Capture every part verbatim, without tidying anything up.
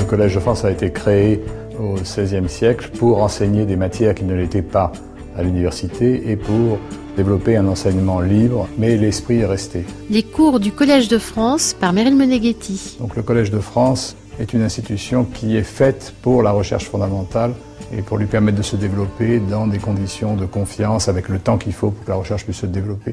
Collège de France a été créé au seizième siècle pour enseigner des matières qui ne l'étaient pas à l'université et pour développer un enseignement libre, mais l'esprit est resté. Les cours du Collège de France par Meryl Meneghetti. Donc le Collège de France est une institution qui est faite pour la recherche fondamentale et pour lui permettre de se développer dans des conditions de confiance avec le temps qu'il faut pour que la recherche puisse se développer.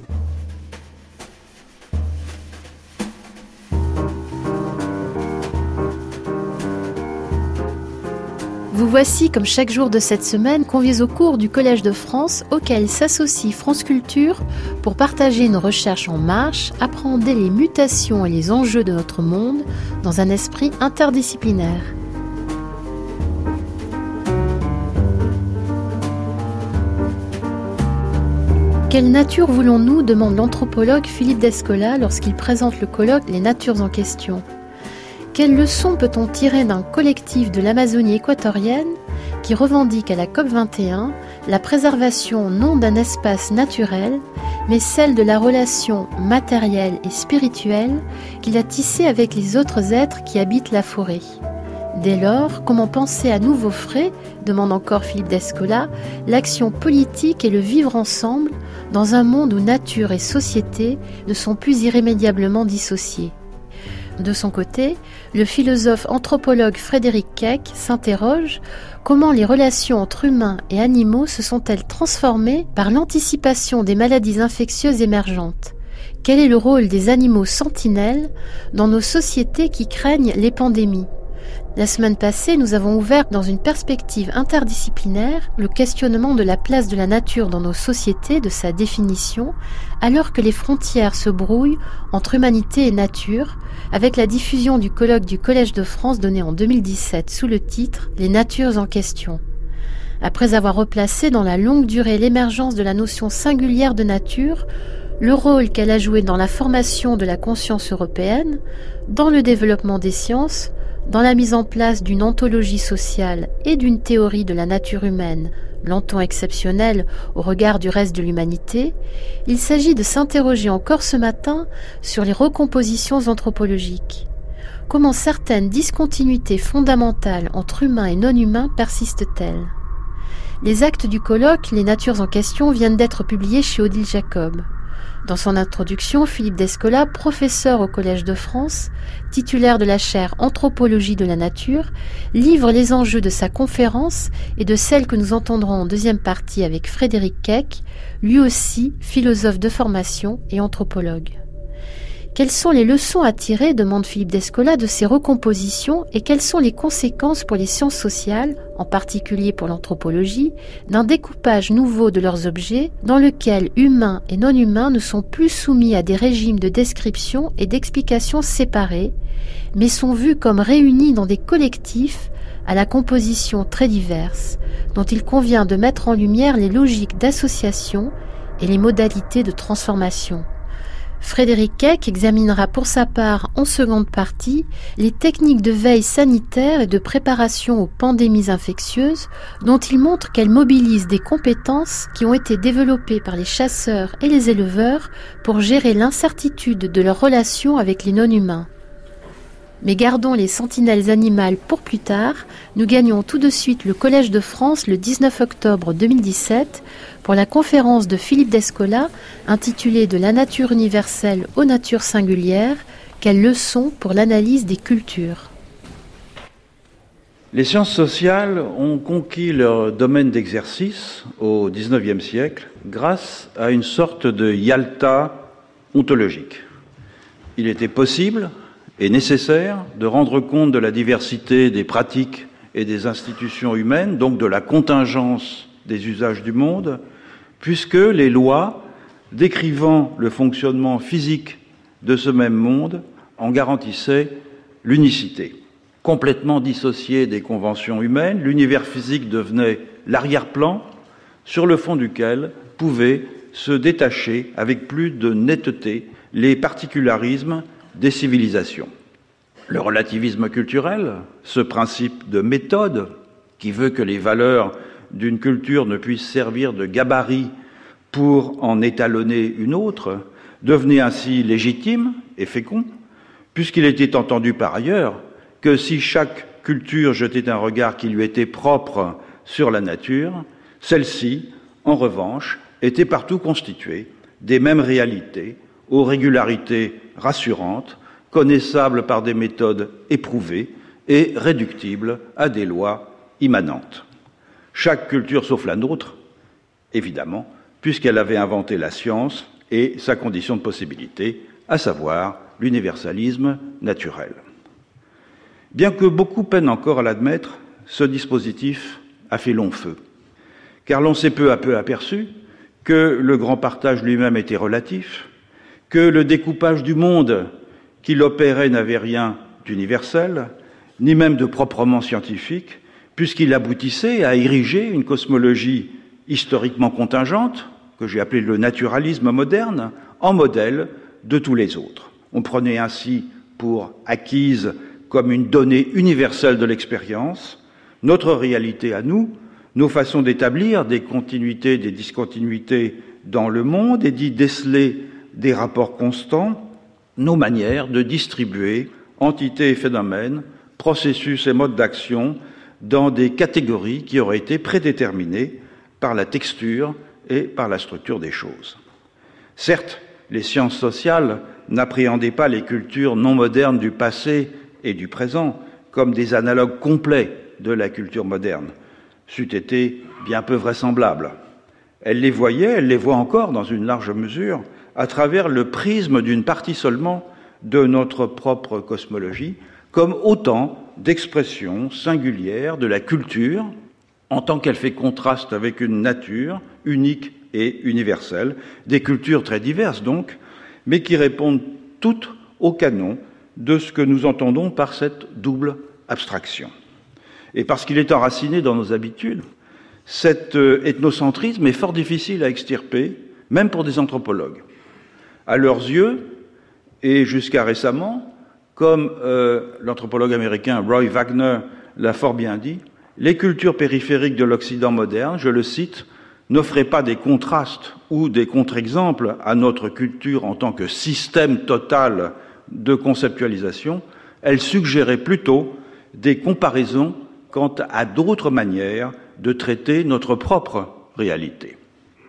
Vous voici, comme chaque jour de cette semaine, conviés au cours du Collège de France, auquel s'associe France Culture pour partager une recherche en marche, appréhender les mutations et les enjeux de notre monde dans un esprit interdisciplinaire. Quelle nature voulons-nous demande l'anthropologue Philippe Descola lorsqu'il présente le colloque Les natures en question. Quelle leçon peut-on tirer d'un collectif de l'Amazonie équatorienne qui revendique à la COP vingt et un la préservation non d'un espace naturel, mais celle de la relation matérielle et spirituelle qu'il a tissée avec les autres êtres qui habitent la forêt? Dès lors, comment penser à nouveau frais, demande encore Philippe Descola, l'action politique et le vivre ensemble dans un monde où nature et société ne sont plus irrémédiablement dissociés? De son côté, le philosophe anthropologue Frédéric Keck s'interroge comment les relations entre humains et animaux se sont-elles transformées par l'anticipation des maladies infectieuses émergentes? Quel est le rôle des animaux sentinelles dans nos sociétés qui craignent les pandémies? La semaine passée, nous avons ouvert dans une perspective interdisciplinaire le questionnement de la place de la nature dans nos sociétés, de sa définition, alors que les frontières se brouillent entre humanité et nature, avec la diffusion du colloque du Collège de France donné en deux mille dix-sept sous le titre « Les natures en question ». Après avoir replacé dans la longue durée l'émergence de la notion singulière de nature, le rôle qu'elle a joué dans la formation de la conscience européenne, dans le développement des sciences, dans la mise en place d'une ontologie sociale et d'une théorie de la nature humaine, longtemps exceptionnelle au regard du reste de l'humanité, il s'agit de s'interroger encore ce matin sur les recompositions anthropologiques. Comment certaines discontinuités fondamentales entre humains et non-humains persistent-elles? Les actes du colloque, Les natures en question, viennent d'être publiés chez Odile Jacob. Dans son introduction, Philippe Descola, professeur au Collège de France, titulaire de la chaire Anthropologie de la nature, livre les enjeux de sa conférence et de celle que nous entendrons en deuxième partie avec Frédéric Keck, lui aussi philosophe de formation et anthropologue. Quelles sont les leçons à tirer, demande Philippe Descola, de ces recompositions et quelles sont les conséquences pour les sciences sociales, en particulier pour l'anthropologie, d'un découpage nouveau de leurs objets dans lequel humains et non-humains ne sont plus soumis à des régimes de description et d'explication séparés, mais sont vus comme réunis dans des collectifs à la composition très diverse, dont il convient de mettre en lumière les logiques d'association et les modalités de transformation. Frédéric Keck examinera pour sa part en seconde partie les techniques de veille sanitaire et de préparation aux pandémies infectieuses dont il montre qu'elles mobilisent des compétences qui ont été développées par les chasseurs et les éleveurs pour gérer l'incertitude de leurs relations avec les non-humains. Mais gardons les sentinelles animales pour plus tard, nous gagnons tout de suite le Collège de France le dix-neuf octobre deux mille dix-sept pour la conférence de Philippe Descola intitulée « De la nature universelle aux natures singulières, quelles leçons pour l'analyse des cultures ». Les sciences sociales ont conquis leur domaine d'exercice au dix-neuvième siècle grâce à une sorte de Yalta ontologique. Il était possible et nécessaire de rendre compte de la diversité des pratiques et des institutions humaines, donc de la contingence des usages du monde, puisque les lois décrivant le fonctionnement physique de ce même monde en garantissaient l'unicité. Complètement dissocié des conventions humaines, l'univers physique devenait l'arrière-plan sur le fond duquel pouvaient se détacher avec plus de netteté les particularismes des civilisations. Le relativisme culturel, ce principe de méthode qui veut que les valeurs d'une culture ne puissent servir de gabarit pour en étalonner une autre, devenait ainsi légitime et fécond, puisqu'il était entendu par ailleurs que si chaque culture jetait un regard qui lui était propre sur la nature, celle-ci, en revanche, était partout constituée des mêmes réalités, aux régularités rassurantes, connaissables par des méthodes éprouvées et réductibles à des lois immanentes. Chaque culture sauf la nôtre, évidemment, puisqu'elle avait inventé la science et sa condition de possibilité, à savoir l'universalisme naturel. Bien que beaucoup peinent encore à l'admettre, ce dispositif a fait long feu, car l'on s'est peu à peu aperçu que le grand partage lui-même était relatif, que le découpage du monde qu'il opérait n'avait rien d'universel, ni même de proprement scientifique, puisqu'il aboutissait à ériger une cosmologie historiquement contingente, que j'ai appelée le naturalisme moderne, en modèle de tous les autres. On prenait ainsi pour acquise comme une donnée universelle de l'expérience notre réalité à nous, nos façons d'établir des continuités, des discontinuités dans le monde et d'y déceler des rapports constants, nos manières de distribuer entités et phénomènes, processus et modes d'action dans des catégories qui auraient été prédéterminées par la texture et par la structure des choses. Certes, les sciences sociales n'appréhendaient pas les cultures non modernes du passé et du présent comme des analogues complets de la culture moderne. C'eût été bien peu vraisemblable. Elles les voyaient, elles les voient encore dans une large mesure, à travers le prisme d'une partie seulement de notre propre cosmologie, comme autant d'expressions singulières de la culture, en tant qu'elle fait contraste avec une nature unique et universelle, des cultures très diverses donc, mais qui répondent toutes au canon de ce que nous entendons par cette double abstraction. Et parce qu'il est enraciné dans nos habitudes, cet ethnocentrisme est fort difficile à extirper, même pour des anthropologues. À leurs yeux, et jusqu'à récemment, comme euh, l'anthropologue américain Roy Wagner l'a fort bien dit, les cultures périphériques de l'Occident moderne, je le cite, n'offraient pas des contrastes ou des contre-exemples à notre culture en tant que système total de conceptualisation, elles suggéraient plutôt des comparaisons quant à d'autres manières de traiter notre propre réalité.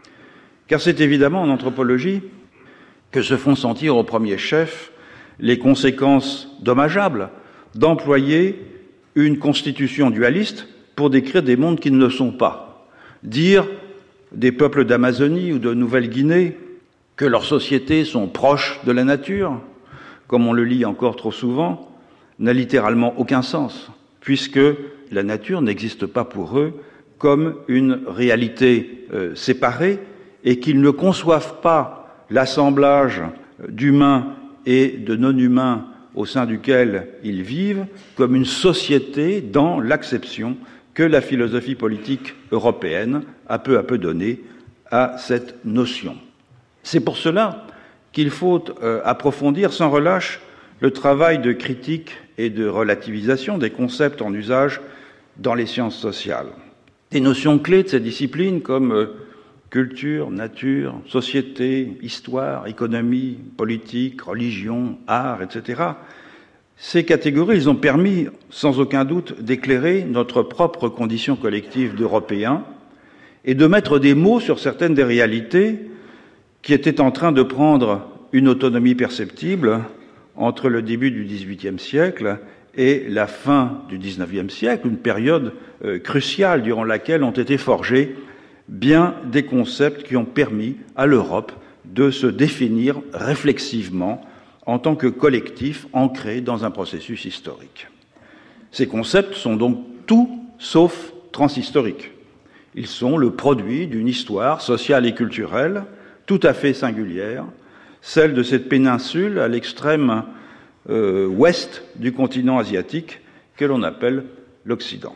Car c'est évidemment en anthropologie que se font sentir au premier chef les conséquences dommageables d'employer une constitution dualiste pour décrire des mondes qui ne le sont pas. Dire des peuples d'Amazonie ou de Nouvelle-Guinée que leurs sociétés sont proches de la nature, comme on le lit encore trop souvent, n'a littéralement aucun sens, puisque la nature n'existe pas pour eux comme une réalité euh, séparée et qu'ils ne conçoivent pas l'assemblage d'humains et de non-humains au sein duquel ils vivent comme une société dans l'acception que la philosophie politique européenne a peu à peu donnée à cette notion. C'est pour cela qu'il faut euh, approfondir sans relâche le travail de critique et de relativisation des concepts en usage dans les sciences sociales. Des notions clés de ces disciplines comme euh, culture, nature, société, histoire, économie, politique, religion, art, et cetera. Ces catégories, ils ont permis, sans aucun doute, d'éclairer notre propre condition collective d'Européens et de mettre des mots sur certaines des réalités qui étaient en train de prendre une autonomie perceptible entre le début du dix-huitième siècle et la fin du dix-neuvième siècle, une période euh, cruciale durant laquelle ont été forgés bien des concepts qui ont permis à l'Europe de se définir réflexivement en tant que collectif ancré dans un processus historique. Ces concepts sont donc tout sauf transhistoriques. Ils sont le produit d'une histoire sociale et culturelle tout à fait singulière, celle de cette péninsule à l'extrême euh, ouest du continent asiatique que l'on appelle l'Occident.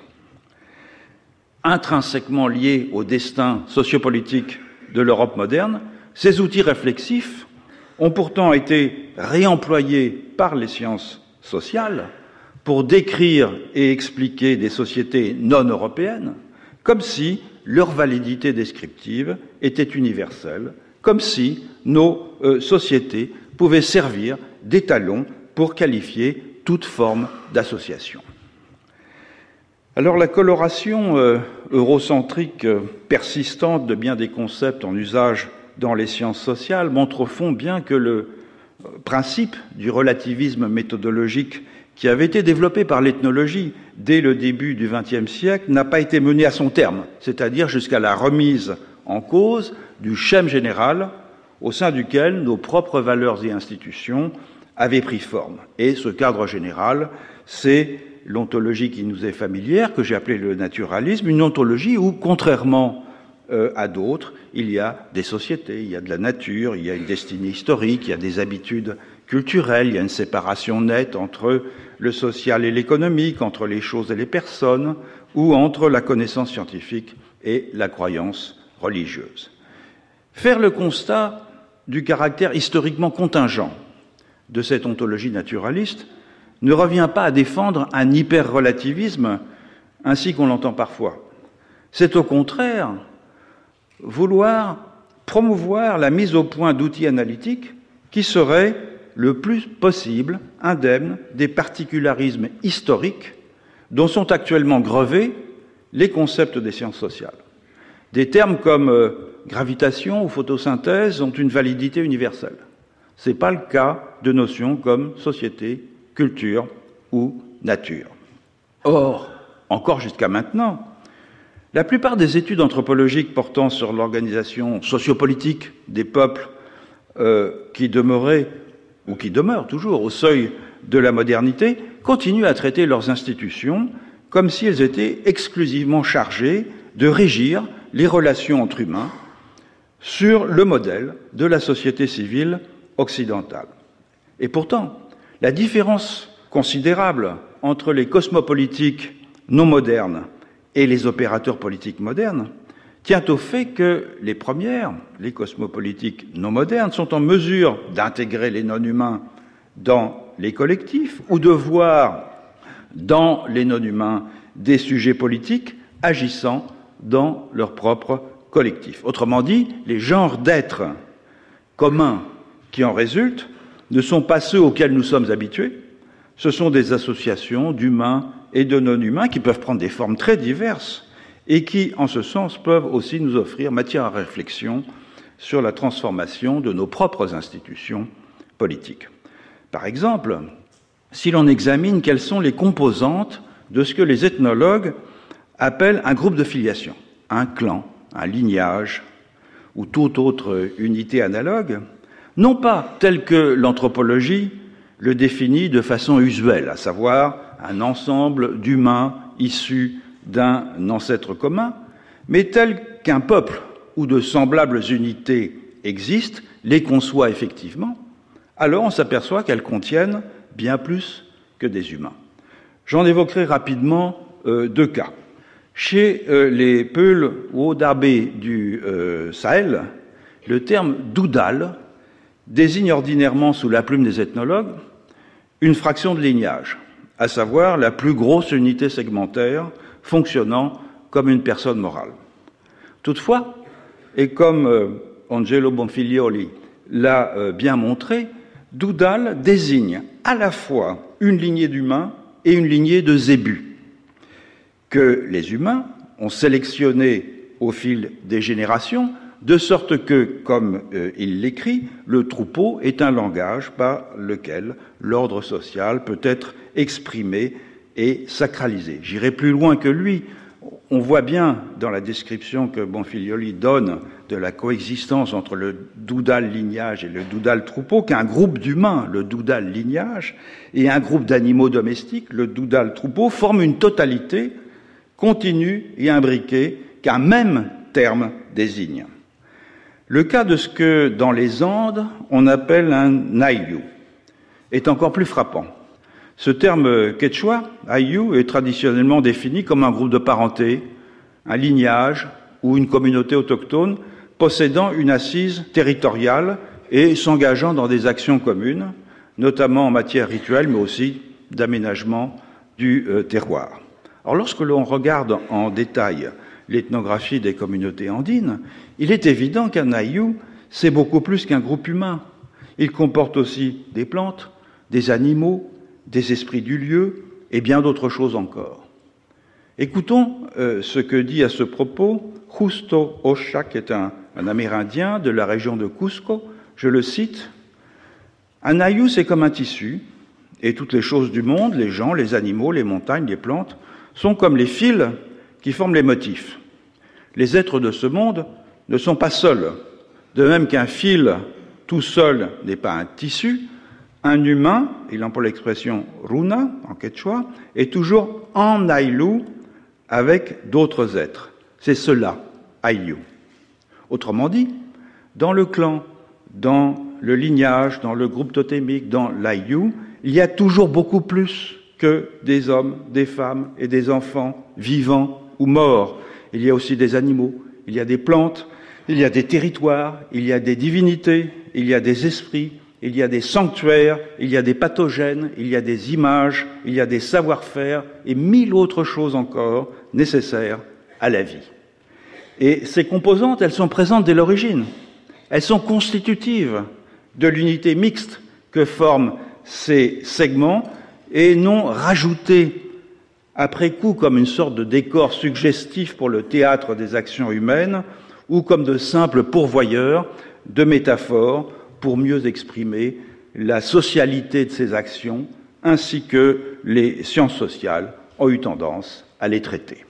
Intrinsèquement liés au destin sociopolitique de l'Europe moderne, ces outils réflexifs ont pourtant été réemployés par les sciences sociales pour décrire et expliquer des sociétés non européennes, comme si leur validité descriptive était universelle, comme si nos euh, sociétés pouvaient servir d'étalons pour qualifier toute forme d'association. Alors la coloration euh, eurocentrique euh, persistante de bien des concepts en usage dans les sciences sociales montre au fond bien que le euh, principe du relativisme méthodologique qui avait été développé par l'ethnologie dès le début du vingtième siècle n'a pas été mené à son terme, c'est-à-dire jusqu'à la remise en cause du schème général au sein duquel nos propres valeurs et institutions avaient pris forme. Et ce cadre général, c'est l'ontologie qui nous est familière, que j'ai appelée le naturalisme, une ontologie où, contrairement euh, à d'autres, il y a des sociétés, il y a de la nature, il y a une destinée historique, il y a des habitudes culturelles, il y a une séparation nette entre le social et l'économique, entre les choses et les personnes, ou entre la connaissance scientifique et la croyance religieuse. Faire le constat du caractère historiquement contingent de cette ontologie naturaliste ne revient pas à défendre un hyper-relativisme ainsi qu'on l'entend parfois. C'est au contraire vouloir promouvoir la mise au point d'outils analytiques qui seraient le plus possible indemnes des particularismes historiques dont sont actuellement grevés les concepts des sciences sociales. Des termes comme euh, gravitation ou photosynthèse ont une validité universelle. Ce n'est pas le cas de notions comme société, culture ou nature. Or, encore jusqu'à maintenant, la plupart des études anthropologiques portant sur l'organisation sociopolitique des peuples euh, qui demeuraient, ou qui demeurent toujours au seuil de la modernité, continuent à traiter leurs institutions comme si elles étaient exclusivement chargées de régir les relations entre humains sur le modèle de la société civile occidentale. Et pourtant, la différence considérable entre les cosmopolitiques non modernes et les opérateurs politiques modernes tient au fait que les premières, les cosmopolitiques non modernes, sont en mesure d'intégrer les non-humains dans les collectifs ou de voir dans les non-humains des sujets politiques agissant dans leur propre collectif. Autrement dit, les genres d'êtres communs qui en résultent ne sont pas ceux auxquels nous sommes habitués, ce sont des associations d'humains et de non-humains qui peuvent prendre des formes très diverses et qui, en ce sens, peuvent aussi nous offrir matière à réflexion sur la transformation de nos propres institutions politiques. Par exemple, si l'on examine quelles sont les composantes de ce que les ethnologues appellent un groupe de filiation, un clan, un lignage ou toute autre unité analogue, non pas tel que l'anthropologie le définit de façon usuelle, à savoir un ensemble d'humains issus d'un ancêtre commun, mais tel qu'un peuple où de semblables unités existent, les conçoit effectivement, alors on s'aperçoit qu'elles contiennent bien plus que des humains. J'en évoquerai rapidement euh, deux cas. Chez euh, les Peuls ou Odarbé du euh, Sahel, le terme doudal désigne ordinairement, sous la plume des ethnologues, une fraction de lignage, à savoir la plus grosse unité segmentaire fonctionnant comme une personne morale. Toutefois, et comme euh, Angelo Bonfiglioli l'a euh, bien montré, doudal désigne à la fois une lignée d'humains et une lignée de zébus, que les humains ont sélectionné au fil des générations, de sorte que, comme euh, il l'écrit, le troupeau est un langage par lequel l'ordre social peut être exprimé et sacralisé. J'irai plus loin que lui. On voit bien dans la description que Bonfiglioli donne de la coexistence entre le doudal lignage et le doudal troupeau qu'un groupe d'humains, le doudal lignage, et un groupe d'animaux domestiques, le doudal troupeau, forment une totalité continue et imbriquée qu'un même terme désigne. Le cas de ce que, dans les Andes, on appelle un ayllu est encore plus frappant. Ce terme quechua, ayllu, est traditionnellement défini comme un groupe de parenté, un lignage ou une communauté autochtone possédant une assise territoriale et s'engageant dans des actions communes, notamment en matière rituelle, mais aussi d'aménagement du euh, terroir. Alors, lorsque l'on regarde en détail l'ethnographie des communautés andines, il est évident qu'un ayllu, c'est beaucoup plus qu'un groupe humain. Il comporte aussi des plantes, des animaux, des esprits du lieu et bien d'autres choses encore. Écoutons euh, ce que dit à ce propos Justo Ocha, qui est un, un Amérindien de la région de Cusco. Je le cite, « Un aïou, c'est comme un tissu, et toutes les choses du monde, les gens, les animaux, les montagnes, les plantes, sont comme les fils qui forment les motifs. Les êtres de ce monde ne sont pas seuls. De même qu'un fil tout seul n'est pas un tissu, un humain, il emploie l'expression runa en quechua, est toujours en aïlou avec d'autres êtres. C'est cela, aïlou. Autrement dit, dans le clan, dans le lignage, dans le groupe totémique, dans l'aïlou, il y a toujours beaucoup plus que des hommes, des femmes et des enfants vivants ou morts. Il y a aussi des animaux, il y a des plantes, il y a des territoires, il y a des divinités, il y a des esprits, il y a des sanctuaires, il y a des pathogènes, il y a des images, il y a des savoir-faire et mille autres choses encore nécessaires à la vie. Et ces composantes, elles sont présentes dès l'origine. Elles sont constitutives de l'unité mixte que forment ces segments et non rajoutées après coup comme une sorte de décor suggestif pour le théâtre des actions humaines ou comme de simples pourvoyeurs de métaphores pour mieux exprimer la socialité de ces actions ainsi que les sciences sociales ont eu tendance à les traiter.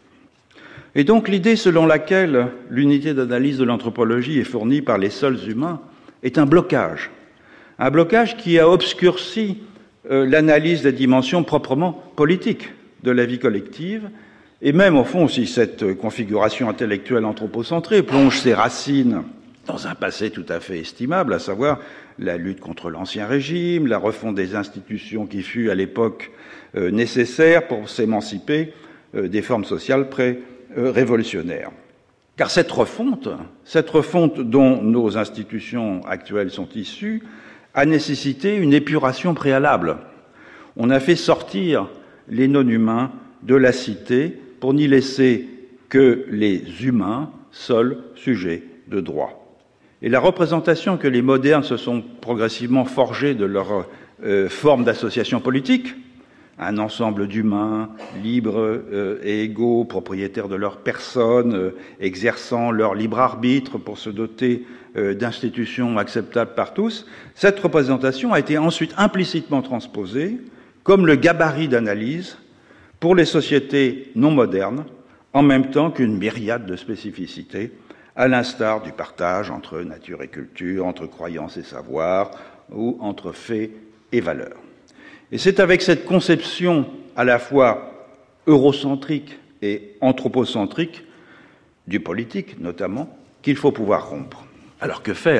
Et donc l'idée selon laquelle l'unité d'analyse de l'anthropologie est fournie par les seuls humains est un blocage. Un blocage qui a obscurci euh, l'analyse des dimensions proprement politiques de la vie collective, et même au fond, si cette configuration intellectuelle anthropocentrée plonge ses racines dans un passé tout à fait estimable, à savoir la lutte contre l'Ancien Régime, la refonte des institutions qui fut à l'époque euh, nécessaire pour s'émanciper euh, des formes sociales pré-révolutionnaires. Car cette refonte, cette refonte dont nos institutions actuelles sont issues, a nécessité une épuration préalable. On a fait sortir les non-humains de la cité pour n'y laisser que les humains, seuls sujets de droit. Et la représentation que les modernes se sont progressivement forgées de leur euh, forme d'association politique, un ensemble d'humains libres euh, et égaux, propriétaires de leur personne, euh, exerçant leur libre arbitre pour se doter euh, d'institutions acceptables par tous, cette représentation a été ensuite implicitement transposée comme le gabarit d'analyse pour les sociétés non modernes, en même temps qu'une myriade de spécificités, à l'instar du partage entre nature et culture, entre croyances et savoir, ou entre faits et valeurs. Et c'est avec cette conception à la fois eurocentrique et anthropocentrique, du politique notamment, qu'il faut pouvoir rompre. Alors que faire ?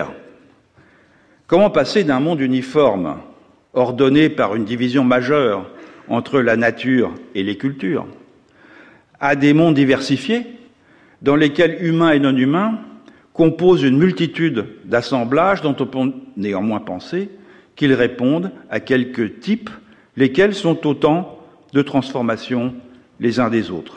Comment passer d'un monde uniforme, ordonné par une division majeure entre la nature et les cultures, à des mondes diversifiés, dans lesquels humains et non-humains composent une multitude d'assemblages dont on peut néanmoins penser qu'ils répondent à quelques types, lesquels sont autant de transformations les uns des autres.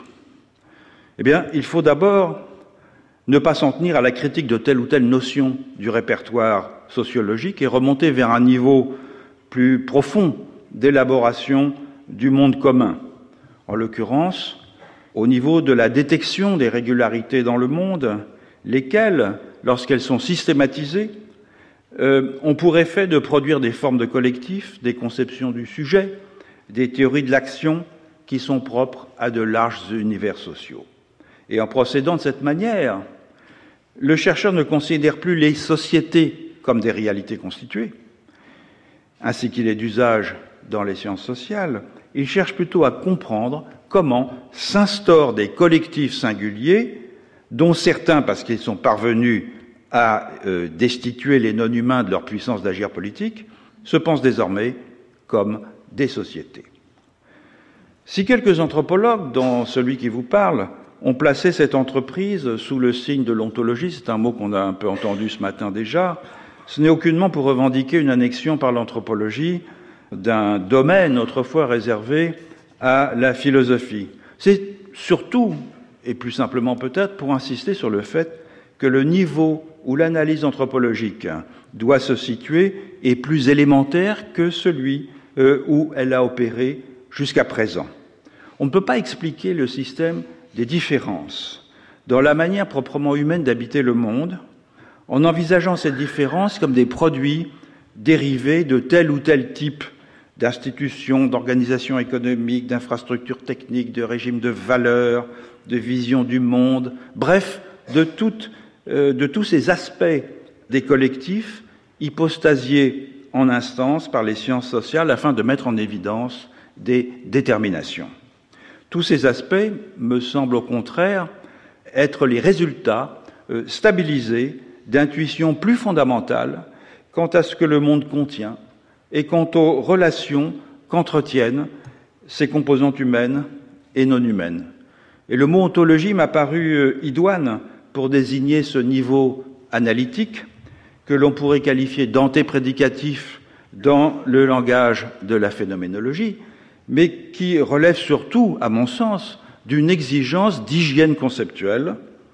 Eh bien, il faut d'abord ne pas s'en tenir à la critique de telle ou telle notion du répertoire sociologique et remonter vers un niveau plus profond d'élaboration du monde commun, en l'occurrence au niveau de la détection des régularités dans le monde, lesquelles, lorsqu'elles sont systématisées, euh, ont pour effet de produire des formes de collectifs, des conceptions du sujet, des théories de l'action qui sont propres à de larges univers sociaux. Et en procédant de cette manière, le chercheur ne considère plus les sociétés comme des réalités constituées, ainsi qu'il est d'usage dans les sciences sociales, il cherche plutôt à comprendre comment s'instaurent des collectifs singuliers, dont certains, parce qu'ils sont parvenus à euh, destituer les non-humains de leur puissance d'agir politique, se pensent désormais comme des sociétés. Si quelques anthropologues, dont celui qui vous parle, ont placé cette entreprise sous le signe de l'ontologie, c'est un mot qu'on a un peu entendu ce matin déjà, ce n'est aucunement pour revendiquer une annexion par l'anthropologie d'un domaine autrefois réservé à la philosophie. C'est surtout, et plus simplement peut-être, pour insister sur le fait que le niveau où l'analyse anthropologique doit se situer est plus élémentaire que celui euh, où elle a opéré jusqu'à présent. On ne peut pas expliquer le système des différences dans la manière proprement humaine d'habiter le monde en envisageant ces différences comme des produits dérivés de tel ou tel type d'institutions, d'organisations économiques, d'infrastructures techniques, de régimes de valeurs, de vision du monde, bref, de, toutes, euh, de tous ces aspects des collectifs hypostasiés en instance par les sciences sociales afin de mettre en évidence des déterminations. Tous ces aspects me semblent au contraire être les résultats euh, stabilisés d'intuitions plus fondamentales quant à ce que le monde contient et quant aux relations qu'entretiennent ses composantes humaines et non humaines. Et le mot ontologie m'a paru idoine pour désigner ce niveau analytique que l'on pourrait qualifier d'antéprédicatif dans le langage de la phénoménologie, mais qui relève surtout, à mon sens, d'une exigence d'hygiène conceptuelle,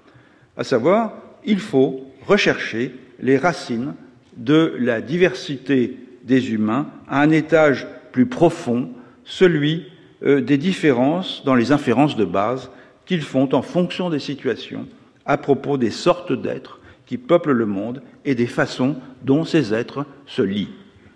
à savoir, il faut rechercher les racines de la diversité des humains à un étage plus profond, celui euh, des différences dans les inférences de base qu'ils font en fonction des situations, à propos des sortes d'êtres qui peuplent le monde et des façons dont ces êtres se lient.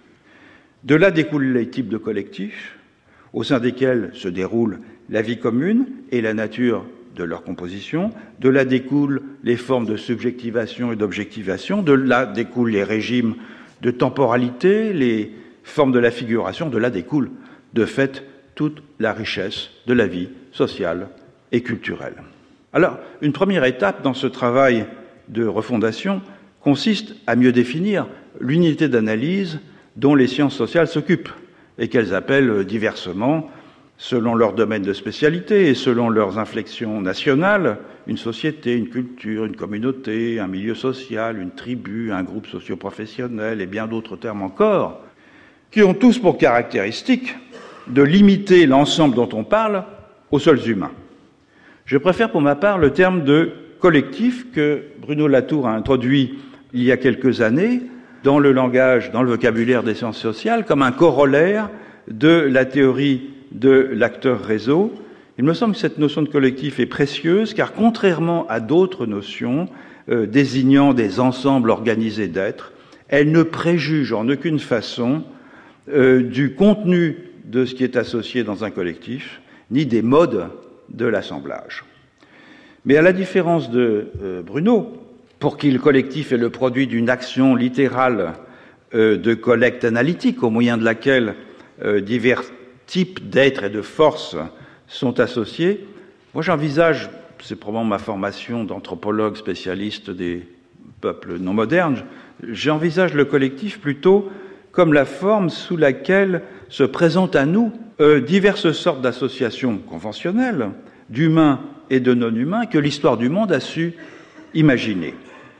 De là découlent les types de collectifs, au sein desquels se déroule la vie commune et la nature de leur composition. De là découlent les formes de subjectivation et d'objectivation. De là découlent les régimes de temporalité, les formes de la figuration. De là découle, de fait, toute la richesse de la vie sociale et culturelle. Alors, une première étape dans ce travail de refondation consiste à mieux définir l'unité d'analyse dont les sciences sociales s'occupent et qu'elles appellent diversement, selon leur domaine de spécialité et selon leurs inflexions nationales, une société, une culture, une communauté, un milieu social, une tribu, un groupe socio-professionnel et bien d'autres termes encore, qui ont tous pour caractéristique de limiter l'ensemble dont on parle aux seuls humains. Je préfère pour ma part le terme de collectif que Bruno Latour a introduit il y a quelques années dans le langage, dans le vocabulaire des sciences sociales, comme un corollaire de la théorie de l'acteur réseau. Il me semble que cette notion de collectif est précieuse, car contrairement à d'autres notions euh, désignant des ensembles organisés d'êtres, elle ne préjuge en aucune façon euh, du contenu de ce qui est associé dans un collectif, ni des modes de l'assemblage. Mais à la différence de euh, Bruno, pour qui le collectif est le produit d'une action littérale euh, de collecte analytique, au moyen de laquelle euh, divers types d'êtres et de forces sont associés, moi j'envisage, c'est probablement ma formation d'anthropologue spécialiste des peuples non modernes, j'envisage le collectif plutôt comme la forme sous laquelle se présentent à nous euh, diverses sortes d'associations conventionnelles, d'humains et de non-humains, que l'histoire du monde a su imaginer.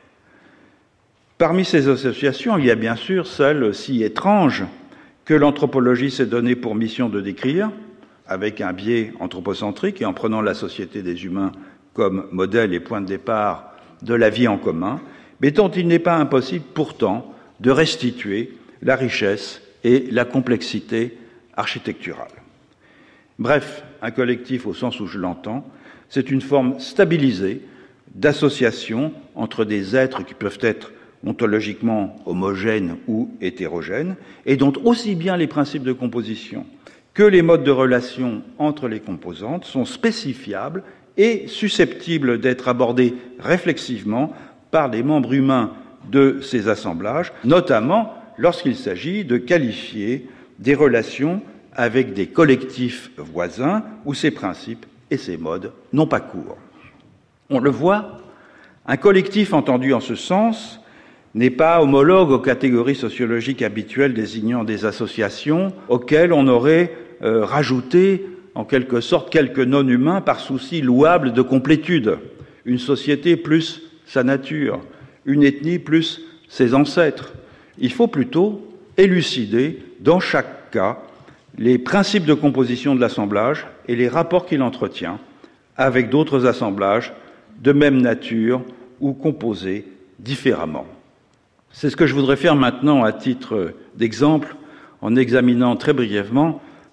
Parmi ces associations, il y a bien sûr celles si étranges que l'anthropologie s'est donnée pour mission de décrire, avec un biais anthropocentrique et en prenant la société des humains comme modèle et point de départ de la vie en commun, mais dont il n'est pas impossible pourtant de restituer la richesse et la complexité architecturale. Bref, un collectif au sens où je l'entends, c'est une forme stabilisée d'association entre des êtres qui peuvent être ontologiquement homogènes ou hétérogènes, et dont aussi bien les principes de composition que les modes de relation entre les composantes sont spécifiables et susceptibles d'être abordés réflexivement par les membres humains de ces assemblages, notamment lorsqu'il s'agit de qualifier des relations avec des collectifs voisins où ces principes et ces modes n'ont pas cours. On le voit, un collectif entendu en ce sens n'est pas homologue aux catégories sociologiques habituelles désignant des associations auxquelles on aurait euh, rajouté en quelque sorte quelques non-humains par souci louable de complétude. Une société plus sa nature, une ethnie plus ses ancêtres. Il faut plutôt élucider dans chaque cas les principes de composition de l'assemblage et les rapports qu'il entretient avec d'autres assemblages de même nature ou composés différemment. C'est ce que je voudrais faire maintenant à titre d'exemple en examinant très brièvement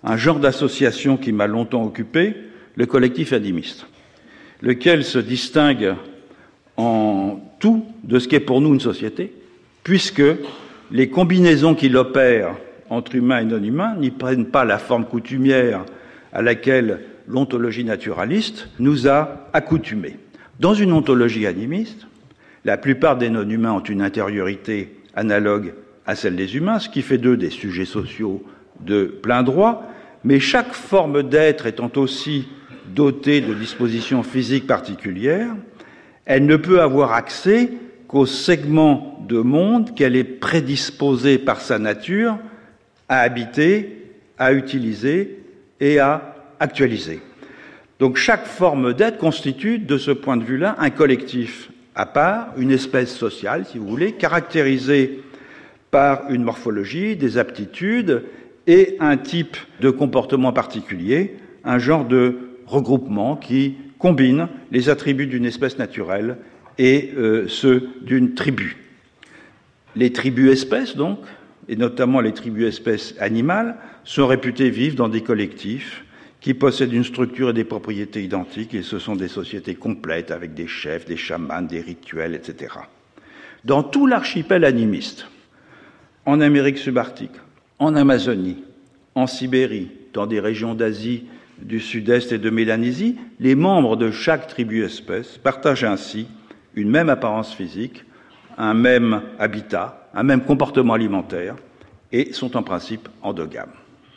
un genre d'association qui m'a longtemps occupé, le collectif animiste, lequel se distingue en tout de ce qu'est pour nous une société, puisque les combinaisons qu'il opère entre humains et non-humains n'y prennent pas la forme coutumière à laquelle l'ontologie naturaliste nous a accoutumés. Dans une ontologie animiste, la plupart des non-humains ont une intériorité analogue à celle des humains, ce qui fait d'eux des sujets sociaux de plein droit, mais chaque forme d'être étant aussi dotée de dispositions physiques particulières, elle ne peut avoir accès qu'aux segments de monde qu'elle est prédisposée par sa nature à habiter, à utiliser et à actualiser. Donc chaque forme d'être constitue, de ce point de vue-là, un collectif à part, une espèce sociale, si vous voulez, caractérisée par une morphologie, des aptitudes et un type de comportement particulier, un genre de regroupement qui combine les attributs d'une espèce naturelle et euh, ceux d'une tribu. Les tribus-espèces, donc, et notamment les tribus-espèces animales, sont réputées vivre dans des collectifs qui possèdent une structure et des propriétés identiques, et ce sont des sociétés complètes avec des chefs, des chamans, des rituels, et cetera. Dans tout l'archipel animiste, en Amérique subarctique, en Amazonie, en Sibérie, dans des régions d'Asie du Sud-Est et de Mélanésie, les membres de chaque tribu-espèce partagent ainsi une même apparence physique, un même habitat, un même comportement alimentaire, et sont en principe endogames.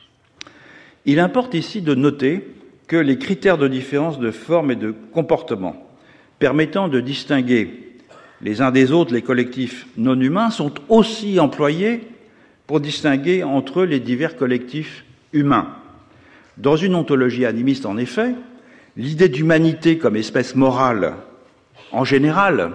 Il importe ici de noter que les critères de différence de forme et de comportement permettant de distinguer les uns des autres les collectifs non humains sont aussi employés pour distinguer entre eux les divers collectifs humains. Dans une ontologie animiste, en effet, l'idée d'humanité comme espèce morale, en général,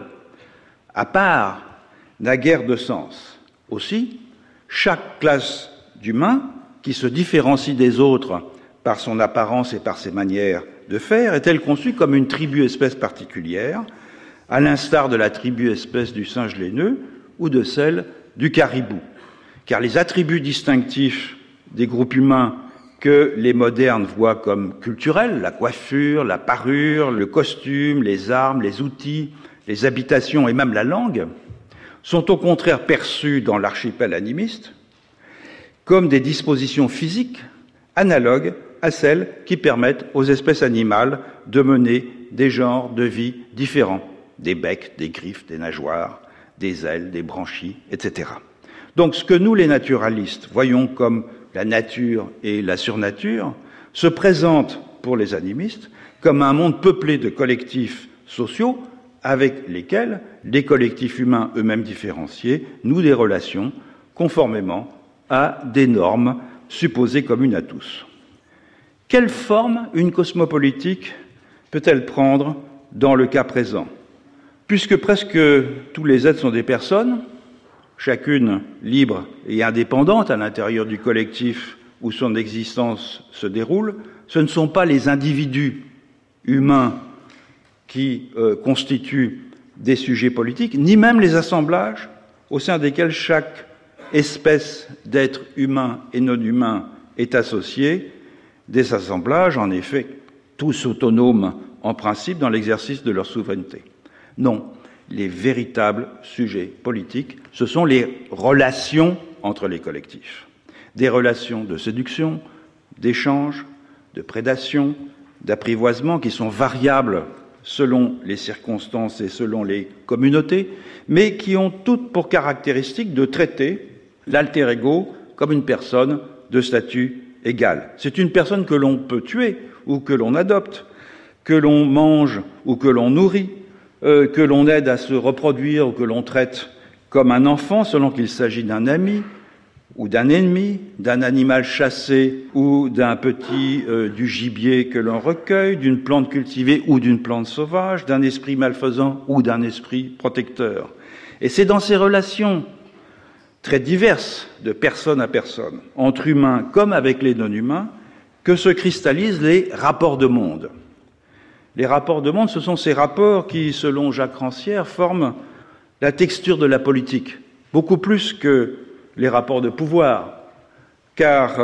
à part, n'a guère de sens. Aussi, chaque classe d'humains qui se différencie des autres par son apparence et par ses manières de faire, est-elle conçue comme une tribu-espèce particulière, à l'instar de la tribu-espèce du singe laineux ou de celle du caribou. Car les attributs distinctifs des groupes humains que les modernes voient comme culturels, la coiffure, la parure, le costume, les armes, les outils, les habitations et même la langue, sont au contraire perçus dans l'archipel animiste comme des dispositions physiques analogues à celles qui permettent aux espèces animales de mener des genres de vie différents, des becs, des griffes, des nageoires, des ailes, des branchies, et cetera. Donc ce que nous, les naturalistes, voyons comme la nature et la surnature, se présente pour les animistes comme un monde peuplé de collectifs sociaux avec lesquels les collectifs humains eux-mêmes différenciés nouent des relations conformément à des normes supposées communes à tous. Quelle forme une cosmopolitique peut-elle prendre dans le cas présent ? Puisque presque tous les êtres sont des personnes, chacune libre et indépendante à l'intérieur du collectif où son existence se déroule, ce ne sont pas les individus humains qui euh, constituent des sujets politiques, ni même les assemblages au sein desquels chaque espèce d'être humain et non humain est associée, des assemblages, en effet, tous autonomes en principe dans l'exercice de leur souveraineté. Non, les véritables sujets politiques, ce sont les relations entre les collectifs. Des relations de séduction, d'échange, de prédation, d'apprivoisement qui sont variables selon les circonstances et selon les communautés, mais qui ont toutes pour caractéristique de traiter l'alter ego comme une personne de statut égal. C'est une personne que l'on peut tuer ou que l'on adopte, que l'on mange ou que l'on nourrit, euh, que l'on aide à se reproduire ou que l'on traite comme un enfant selon qu'il s'agit d'un ami ou d'un ennemi, d'un animal chassé ou d'un petit euh, du gibier que l'on recueille, d'une plante cultivée ou d'une plante sauvage, d'un esprit malfaisant ou d'un esprit protecteur. Et c'est dans ces relations très diverses de personne à personne, entre humains comme avec les non-humains, que se cristallisent les rapports de monde. Les rapports de monde, ce sont ces rapports qui, selon Jacques Rancière, forment la texture de la politique, beaucoup plus que les rapports de pouvoir, car euh,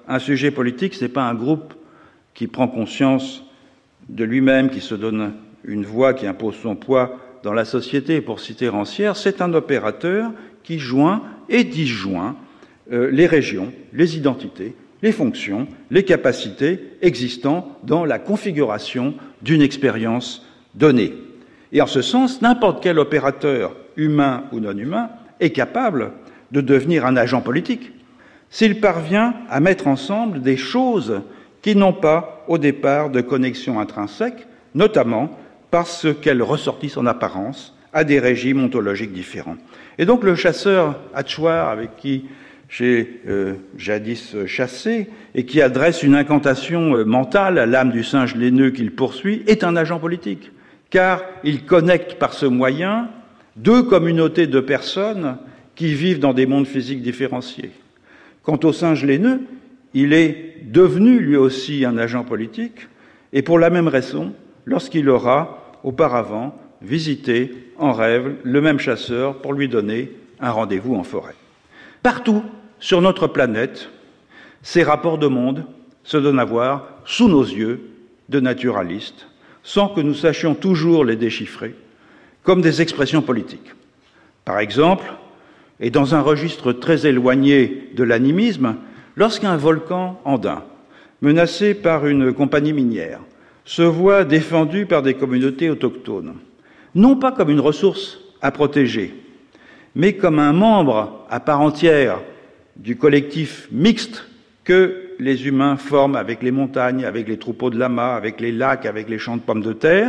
un sujet politique, ce n'est pas un groupe qui prend conscience de lui-même, qui se donne une voix, qui impose son poids dans la société, pour citer Rancière, c'est un opérateur qui joint et disjoint euh, les régions, les identités, les fonctions, les capacités existant dans la configuration d'une expérience donnée. Et en ce sens, n'importe quel opérateur, humain ou non humain, est capable de devenir un agent politique s'il parvient à mettre ensemble des choses qui n'ont pas au départ de connexion intrinsèque, notamment parce qu'elles ressortissent en apparence à des régimes ontologiques différents. Et donc le chasseur Hatchouar, avec qui j'ai euh, jadis chassé, et qui adresse une incantation mentale à l'âme du singe laineux qu'il poursuit, est un agent politique, car il connecte par ce moyen deux communautés de personnes qui vivent dans des mondes physiques différenciés. Quant au singe laineux, il est devenu lui aussi un agent politique, et pour la même raison, lorsqu'il aura auparavant visité en rêve le même chasseur pour lui donner un rendez-vous en forêt. Partout sur notre planète, ces rapports de monde se donnent à voir sous nos yeux de naturalistes, sans que nous sachions toujours les déchiffrer, comme des expressions politiques. Par exemple, et dans un registre très éloigné de l'animisme, lorsqu'un volcan andin, menacé par une compagnie minière, se voit défendu par des communautés autochtones, non pas comme une ressource à protéger, mais comme un membre à part entière du collectif mixte que les humains forment avec les montagnes, avec les troupeaux de lamas, avec les lacs, avec les champs de pommes de terre,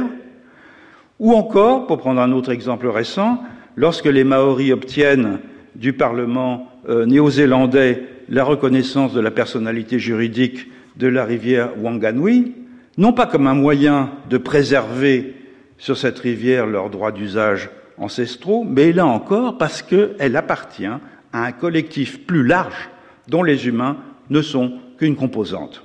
ou encore, pour prendre un autre exemple récent, lorsque les Maoris obtiennent du Parlement euh, néo-zélandais la reconnaissance de la personnalité juridique de la rivière Wanganui, non pas comme un moyen de préserver sur cette rivière leurs droits d'usage ancestraux, mais là encore parce qu'elle appartient à un collectif plus large dont les humains ne sont qu'une composante.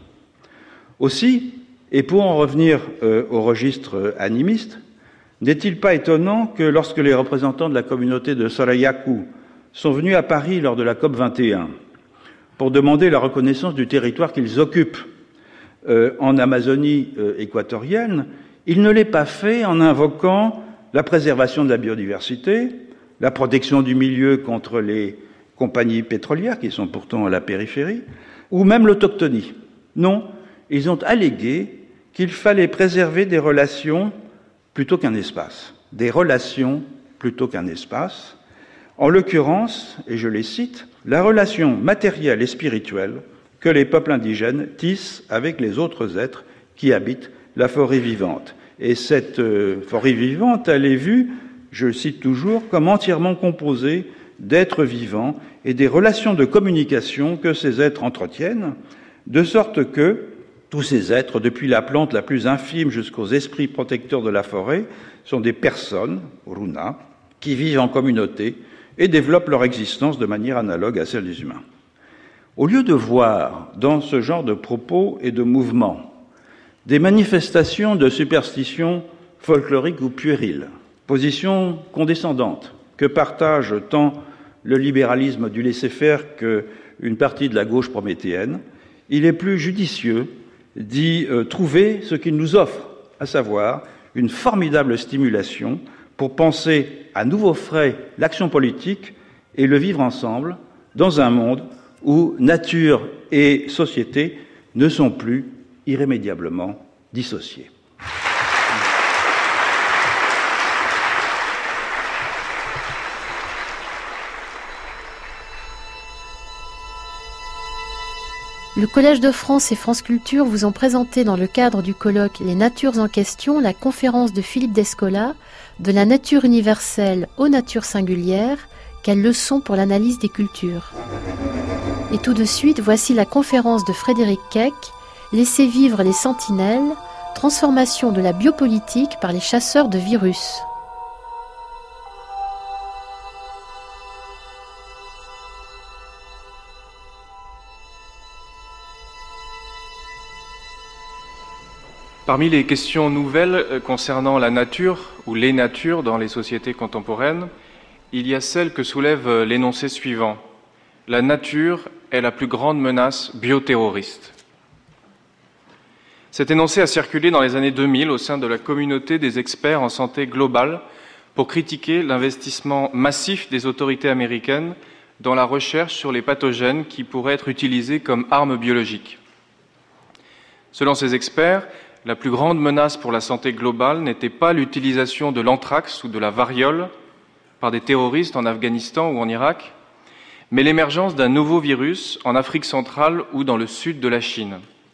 Aussi, et pour en revenir euh, au registre animiste, n'est-il pas étonnant que lorsque les représentants de la communauté de Sarayaku sont venus à Paris lors de la COP vingt et un pour demander la reconnaissance du territoire qu'ils occupent euh, en Amazonie euh, équatorienne, il ne l'est pas fait en invoquant la préservation de la biodiversité, la protection du milieu contre les compagnies pétrolières, qui sont pourtant à la périphérie, ou même l'autochtonie. Non, ils ont allégué qu'il fallait préserver des relations plutôt qu'un espace, des relations plutôt qu'un espace, en l'occurrence, et je les cite, la relation matérielle et spirituelle que les peuples indigènes tissent avec les autres êtres qui habitent la forêt vivante. Et cette euh, forêt vivante, elle est vue, je cite toujours, comme entièrement composée d'êtres vivants et des relations de communication que ces êtres entretiennent, de sorte que tous ces êtres, depuis la plante la plus infime jusqu'aux esprits protecteurs de la forêt, sont des personnes, runa, qui vivent en communauté et développent leur existence de manière analogue à celle des humains. Au lieu de voir dans ce genre de propos et de mouvements des manifestations de superstitions folkloriques ou puériles, position condescendante que partage tant le libéralisme du laisser-faire qu'une partie de la gauche prométhéenne, il est plus judicieux d'y euh, trouver ce qu'il nous offre, à savoir une formidable stimulation pour penser à nouveau frais l'action politique et le vivre ensemble dans un monde où nature et société ne sont plus irrémédiablement dissociées. Le Collège de France et France Culture vous ont présenté dans le cadre du colloque Les Natures en question la conférence de Philippe Descola de la nature universelle aux natures singulières, quelle leçon pour l'analyse des cultures. Et tout de suite, voici la conférence de Frédéric Keck, Laisser vivre les sentinelles, transformation de la biopolitique par les chasseurs de virus. Parmi les questions nouvelles concernant la nature ou les natures dans les sociétés contemporaines, il y a celle que soulève l'énoncé suivant. la nature est la plus grande menace bioterroriste. Cet énoncé a circulé dans les années deux mille au sein de la communauté des experts en santé globale pour critiquer l'investissement massif des autorités américaines dans la recherche sur les pathogènes qui pourraient être utilisés comme armes biologiques. Selon ces experts, la plus grande menace pour la santé globale n'était pas l'utilisation de l'anthrax ou de la variole par des terroristes en Afghanistan ou en Irak, mais l'émergence d'un nouveau virus en Afrique centrale ou dans le sud de la Chine.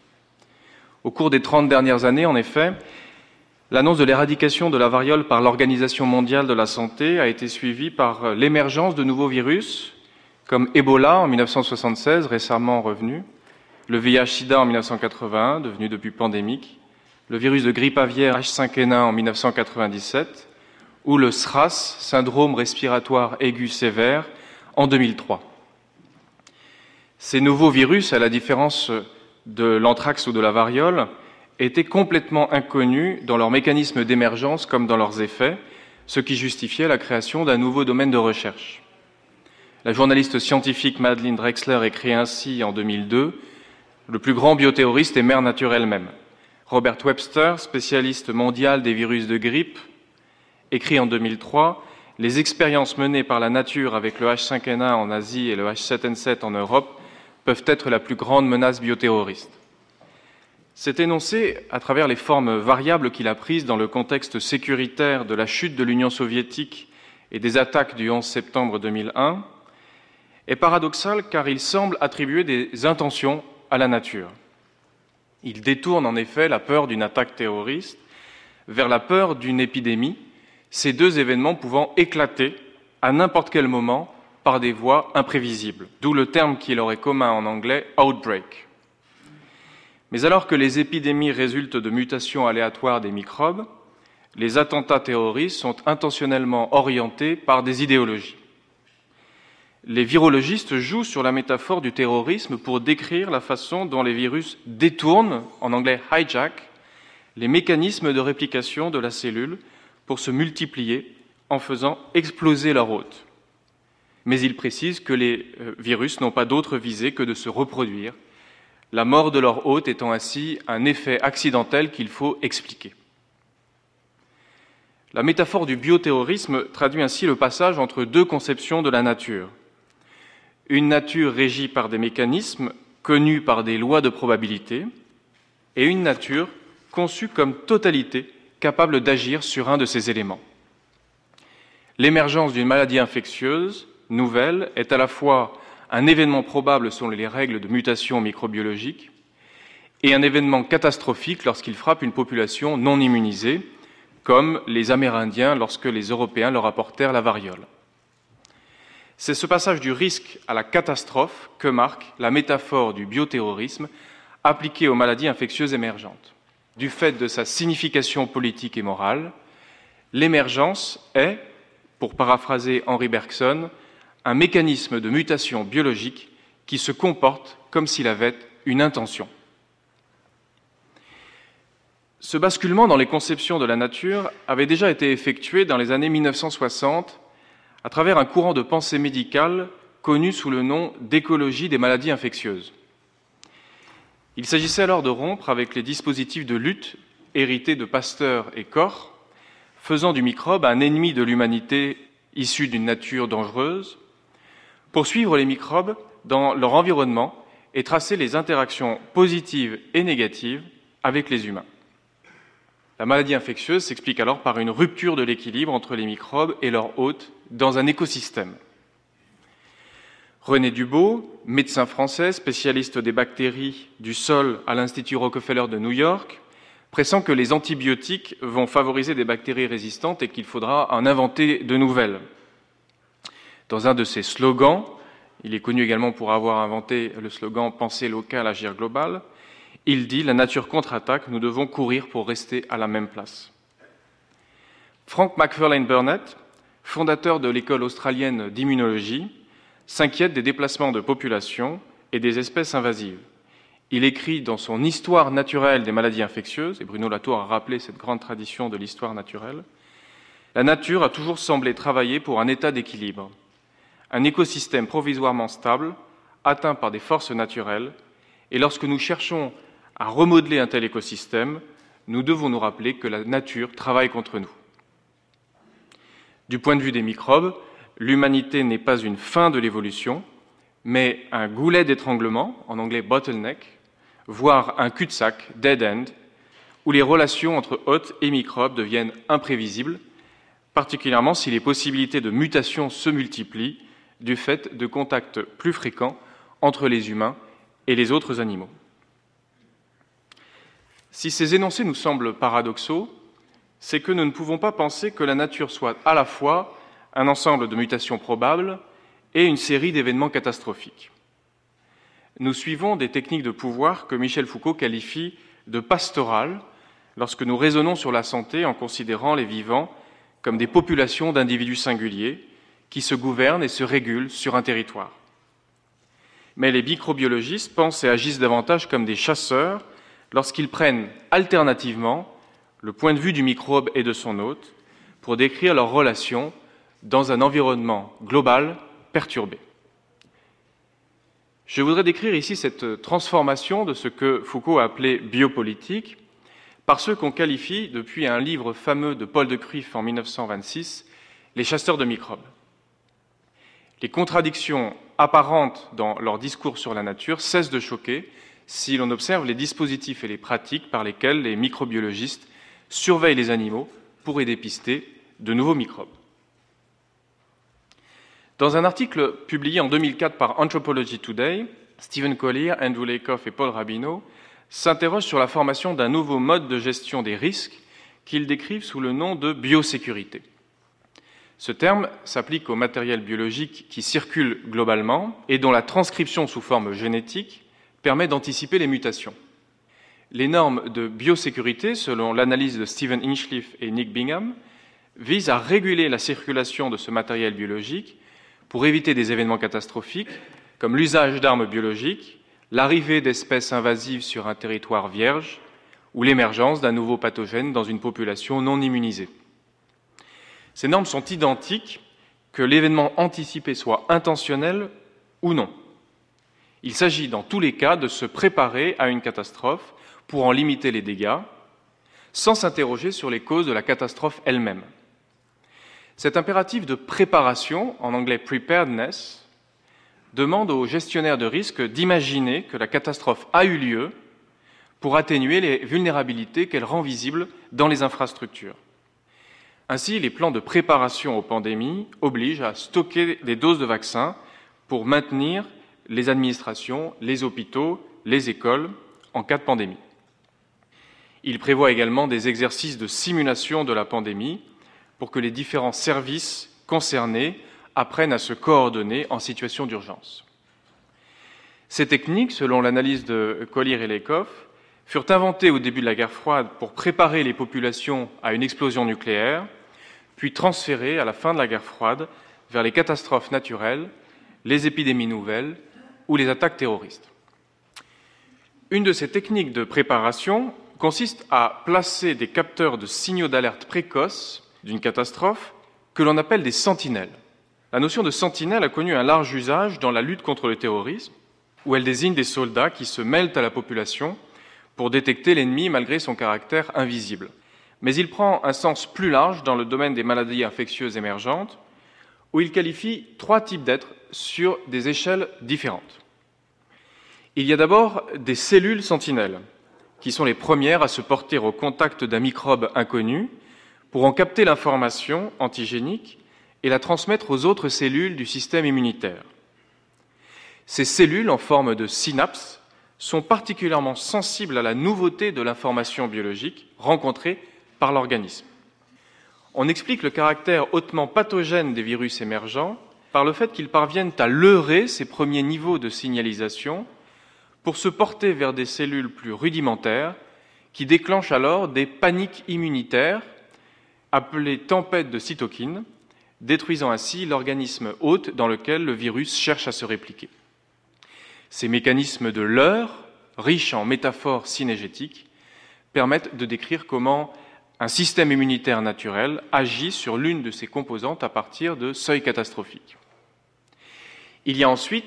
Au cours des trente dernières années, en effet, l'annonce de l'éradication de la variole par l'Organisation mondiale de la santé a été suivie par l'émergence de nouveaux virus, comme Ebola en mille neuf cent soixante-seize, récemment revenu, le V I H-Sida en mille neuf cent quatre-vingt-un, devenu depuis pandémique, le virus de grippe aviaire H cinq N un en mille neuf cent quatre-vingt-dix-sept, ou le SRAS, syndrome respiratoire aigu sévère, en deux mille trois. Ces nouveaux virus, à la différence de l'anthrax ou de la variole, étaient complètement inconnus dans leur mécanisme d'émergence comme dans leurs effets, ce qui justifiait la création d'un nouveau domaine de recherche. La journaliste scientifique Madeleine Drexler écrit ainsi en deux mille deux « Le plus grand bioterroriste est mère nature elle-même ». Robert Webster, spécialiste mondial des virus de grippe, écrit en deux mille trois « Les expériences menées par la nature avec le H cinq N un en Asie et le H sept N sept en Europe peuvent être la plus grande menace bioterroriste ». Cet énoncé, à travers les formes variables qu'il a prises dans le contexte sécuritaire de la chute de l'Union soviétique et des attaques du onze septembre deux mille un, est paradoxal car il semble attribuer des intentions à la nature. Il détourne en effet la peur d'une attaque terroriste vers la peur d'une épidémie, ces deux événements pouvant éclater à n'importe quel moment par des voies imprévisibles, d'où le terme qui leur est commun en anglais « outbreak ». Mais alors que les épidémies résultent de mutations aléatoires des microbes, les attentats terroristes sont intentionnellement orientés par des idéologies. Les virologistes jouent sur la métaphore du terrorisme pour décrire la façon dont les virus détournent, en anglais hijack, les mécanismes de réplication de la cellule pour se multiplier en faisant exploser leur hôte. Mais ils précisent que les virus n'ont pas d'autre visée que de se reproduire, la mort de leur hôte étant ainsi un effet accidentel qu'il faut expliquer. La métaphore du bioterrorisme traduit ainsi le passage entre deux conceptions de la nature. Une nature régie par des mécanismes connus par des lois de probabilité et une nature conçue comme totalité capable d'agir sur un de ces éléments. L'émergence d'une maladie infectieuse nouvelle est à la fois un événement probable selon les règles de mutation microbiologique et un événement catastrophique lorsqu'il frappe une population non immunisée, comme les Amérindiens lorsque les Européens leur apportèrent la variole. C'est ce passage du risque à la catastrophe que marque la métaphore du bioterrorisme appliquée aux maladies infectieuses émergentes. Du fait de sa signification politique et morale, l'émergence est, pour paraphraser Henri Bergson, un mécanisme de mutation biologique qui se comporte comme s'il avait une intention. Ce basculement dans les conceptions de la nature avait déjà été effectué dans les années mille neuf cent soixante à travers un courant de pensée médicale connu sous le nom d'écologie des maladies infectieuses. Il s'agissait alors de rompre avec les dispositifs de lutte hérités de Pasteur et Koch, faisant du microbe un ennemi de l'humanité issu d'une nature dangereuse, pour suivre les microbes dans leur environnement et tracer les interactions positives et négatives avec les humains. La maladie infectieuse s'explique alors par une rupture de l'équilibre entre les microbes et leur hôte dans un écosystème. René Dubos, médecin français, spécialiste des bactéries du sol à l'Institut Rockefeller de New York, pressent que les antibiotiques vont favoriser des bactéries résistantes et qu'il faudra en inventer de nouvelles. Dans un de ses slogans, il est connu également pour avoir inventé le slogan « Penser local, agir global », il dit « La nature contre-attaque, nous devons courir pour rester à la même place ». Frank McFarlane Burnett, fondateur de l'école australienne d'immunologie, s'inquiète des déplacements de population et des espèces invasives. Il écrit dans son Histoire naturelle des maladies infectieuses, et Bruno Latour a rappelé cette grande tradition de l'histoire naturelle, « La nature a toujours semblé travailler pour un état d'équilibre, un écosystème provisoirement stable atteints par des forces naturelles, et lorsque nous cherchons à remodeler un tel écosystème, nous devons nous rappeler que la nature travaille contre nous. Du point de vue des microbes, l'humanité n'est pas une fin de l'évolution, mais un goulet d'étranglement, en anglais bottleneck, voire un cul-de-sac, dead end, où les relations entre hôtes et microbes deviennent imprévisibles, particulièrement si les possibilités de mutation se multiplient du fait de contacts plus fréquents entre les humains et les autres animaux. Si ces énoncés nous semblent paradoxaux, c'est que nous ne pouvons pas penser que la nature soit à la fois un ensemble de mutations probables et une série d'événements catastrophiques. Nous suivons des techniques de pouvoir que Michel Foucault qualifie de pastorales lorsque nous raisonnons sur la santé en considérant les vivants comme des populations d'individus singuliers qui se gouvernent et se régulent sur un territoire. Mais les microbiologistes pensent et agissent davantage comme des chasseurs lorsqu'ils prennent alternativement le point de vue du microbe et de son hôte pour décrire leurs relations dans un environnement global perturbé. Je voudrais décrire ici cette transformation de ce que Foucault a appelé biopolitique par ceux qu'on qualifie, depuis un livre fameux de Paul de Cruyff en mille neuf cent vingt-six, les chasseurs de microbes. Les contradictions apparentes dans leur discours sur la nature cessent de choquer si l'on observe les dispositifs et les pratiques par lesquels les microbiologistes surveillent les animaux pour y dépister de nouveaux microbes. Dans un article publié en deux mille quatre par Anthropology Today, Stephen Collier, Andrew Lakoff et Paul Rabinow s'interrogent sur la formation d'un nouveau mode de gestion des risques qu'ils décrivent sous le nom de biosécurité. Ce terme s'applique au matériel biologique qui circule globalement et dont la transcription sous forme génétique permet d'anticiper les mutations. Les normes de biosécurité, selon l'analyse de Stephen Inchliff et Nick Bingham, visent à réguler la circulation de ce matériel biologique pour éviter des événements catastrophiques comme l'usage d'armes biologiques, l'arrivée d'espèces invasives sur un territoire vierge ou l'émergence d'un nouveau pathogène dans une population non immunisée. Ces normes sont identiques que l'événement anticipé soit intentionnel ou non. Il s'agit dans tous les cas de se préparer à une catastrophe pour en limiter les dégâts, sans s'interroger sur les causes de la catastrophe elle-même. Cet impératif de préparation, en anglais preparedness, demande aux gestionnaires de risque d'imaginer que la catastrophe a eu lieu pour atténuer les vulnérabilités qu'elle rend visibles dans les infrastructures. Ainsi, les plans de préparation aux pandémies obligent à stocker des doses de vaccins pour maintenir les administrations, les hôpitaux, les écoles en cas de pandémie. Il prévoit également des exercices de simulation de la pandémie pour que les différents services concernés apprennent à se coordonner en situation d'urgence. Ces techniques, selon l'analyse de Collier et Lakoff, furent inventées au début de la guerre froide pour préparer les populations à une explosion nucléaire, puis transférées à la fin de la guerre froide vers les catastrophes naturelles, les épidémies nouvelles ou les attaques terroristes. Une de ces techniques de préparation consiste à placer des capteurs de signaux d'alerte précoces d'une catastrophe que l'on appelle des sentinelles. La notion de sentinelle a connu un large usage dans la lutte contre le terrorisme, où elle désigne des soldats qui se mêlent à la population pour détecter l'ennemi malgré son caractère invisible. Mais il prend un sens plus large dans le domaine des maladies infectieuses émergentes, où il qualifie trois types d'êtres sur des échelles différentes. Il y a d'abord des cellules sentinelles, qui sont les premières à se porter au contact d'un microbe inconnu pour en capter l'information antigénique et la transmettre aux autres cellules du système immunitaire. Ces cellules, en forme de synapses, sont particulièrement sensibles à la nouveauté de l'information biologique rencontrée par l'organisme. On explique le caractère hautement pathogène des virus émergents par le fait qu'ils parviennent à leurrer ces premiers niveaux de signalisation pour se porter vers des cellules plus rudimentaires qui déclenchent alors des paniques immunitaires appelées tempêtes de cytokines, détruisant ainsi l'organisme hôte dans lequel le virus cherche à se répliquer. Ces mécanismes de leurre, riches en métaphores synégétiques, permettent de décrire comment un système immunitaire naturel agit sur l'une de ses composantes à partir de seuils catastrophiques. Il y a ensuite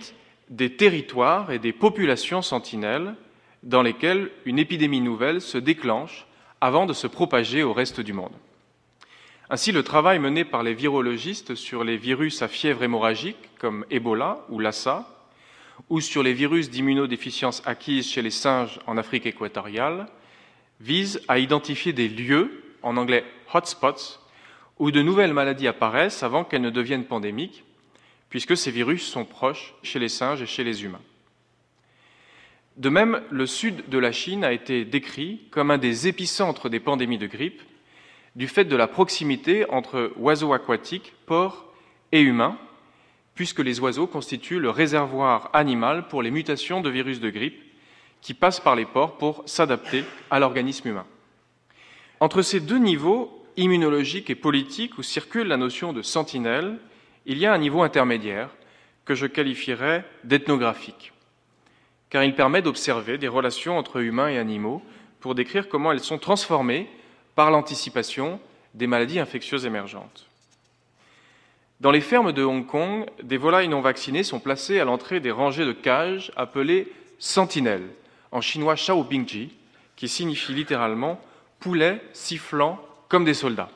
des territoires et des populations sentinelles dans lesquelles une épidémie nouvelle se déclenche avant de se propager au reste du monde. Ainsi, le travail mené par les virologistes sur les virus à fièvre hémorragique comme Ebola ou Lassa, ou sur les virus d'immunodéficience acquise chez les singes en Afrique équatoriale, vise à identifier des lieux, en anglais hotspots, où de nouvelles maladies apparaissent avant qu'elles ne deviennent pandémiques, puisque ces virus sont proches chez les singes et chez les humains. De même, le sud de la Chine a été décrit comme un des épicentres des pandémies de grippe, du fait de la proximité entre oiseaux aquatiques, porcs et humains, puisque les oiseaux constituent le réservoir animal pour les mutations de virus de grippe qui passent par les porcs pour s'adapter à l'organisme humain. Entre ces deux niveaux, immunologique et politique, où circule la notion de sentinelle, il y a un niveau intermédiaire que je qualifierais d'ethnographique, car il permet d'observer des relations entre humains et animaux pour décrire comment elles sont transformées par l'anticipation des maladies infectieuses émergentes. Dans les fermes de Hong Kong, des volailles non vaccinées sont placées à l'entrée des rangées de cages appelées sentinelles, en chinois Shao Bingji, qui signifie littéralement poulet sifflant comme des soldats.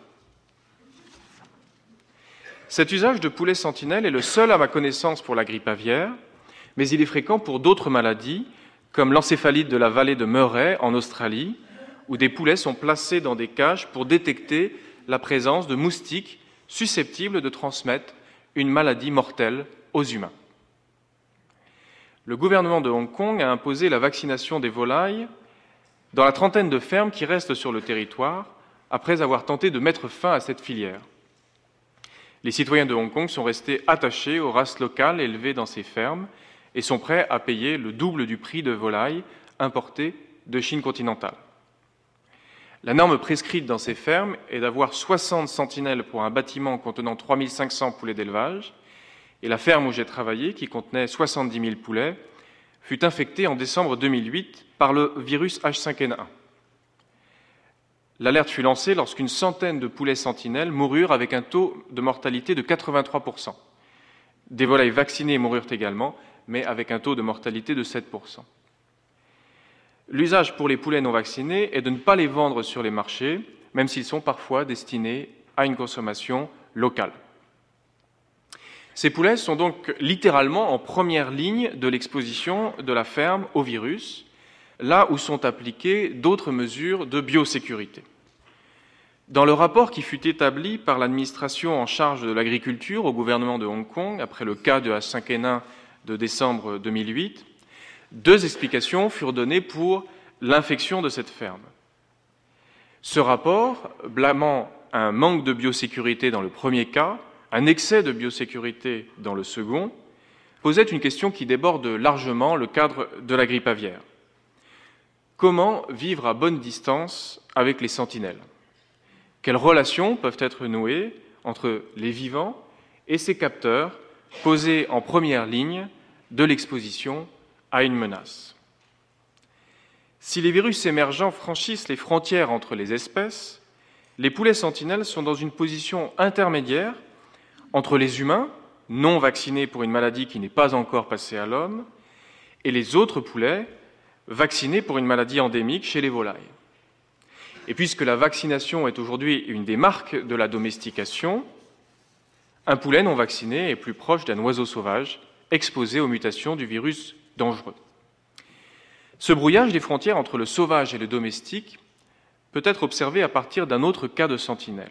Cet usage de poulet sentinelle est le seul à ma connaissance pour la grippe aviaire, mais il est fréquent pour d'autres maladies, comme l'encéphalite de la vallée de Murray en Australie, où des poulets sont placés dans des cages pour détecter la présence de moustiques susceptibles de transmettre une maladie mortelle aux humains. Le gouvernement de Hong Kong a imposé la vaccination des volailles dans la trentaine de fermes qui restent sur le territoire, après avoir tenté de mettre fin à cette filière. Les citoyens de Hong Kong sont restés attachés aux races locales élevées dans ces fermes et sont prêts à payer le double du prix de volailles importées de Chine continentale. La norme prescrite dans ces fermes est d'avoir soixante sentinelles pour un bâtiment contenant trois mille cinq cents poulets d'élevage, et la ferme où j'ai travaillé, qui contenait soixante-dix mille poulets, fut infectée en décembre deux mille huit par le virus H cinq N un. L'alerte fut lancée lorsqu'une centaine de poulets sentinelles moururent avec un taux de mortalité de quatre-vingt-trois pour cent. Des volailles vaccinées moururent également, mais avec un taux de mortalité de sept pour cent. L'usage pour les poulets non vaccinés est de ne pas les vendre sur les marchés, même s'ils sont parfois destinés à une consommation locale. Ces poulets sont donc littéralement en première ligne de l'exposition de la ferme au virus, là où sont appliquées d'autres mesures de biosécurité. Dans le rapport qui fut établi par l'administration en charge de l'agriculture au gouvernement de Hong Kong, après le cas de H cinq N un de décembre deux mille huit, deux explications furent données pour l'infection de cette ferme. Ce rapport, blâmant un manque de biosécurité dans le premier cas, un excès de biosécurité dans le second, posait une question qui déborde largement le cadre de la grippe aviaire. Comment vivre à bonne distance avec les sentinelles ? Quelles relations peuvent être nouées entre les vivants et ces capteurs posés en première ligne de l'exposition à une menace ? Si les virus émergents franchissent les frontières entre les espèces, les poulets sentinelles sont dans une position intermédiaire entre les humains, non vaccinés pour une maladie qui n'est pas encore passée à l'homme, et les autres poulets, vaccinés pour une maladie endémique chez les volailles. Et puisque la vaccination est aujourd'hui une des marques de la domestication, un poulet non vacciné est plus proche d'un oiseau sauvage exposé aux mutations du virus dangereux. Ce brouillage des frontières entre le sauvage et le domestique peut être observé à partir d'un autre cas de sentinelle.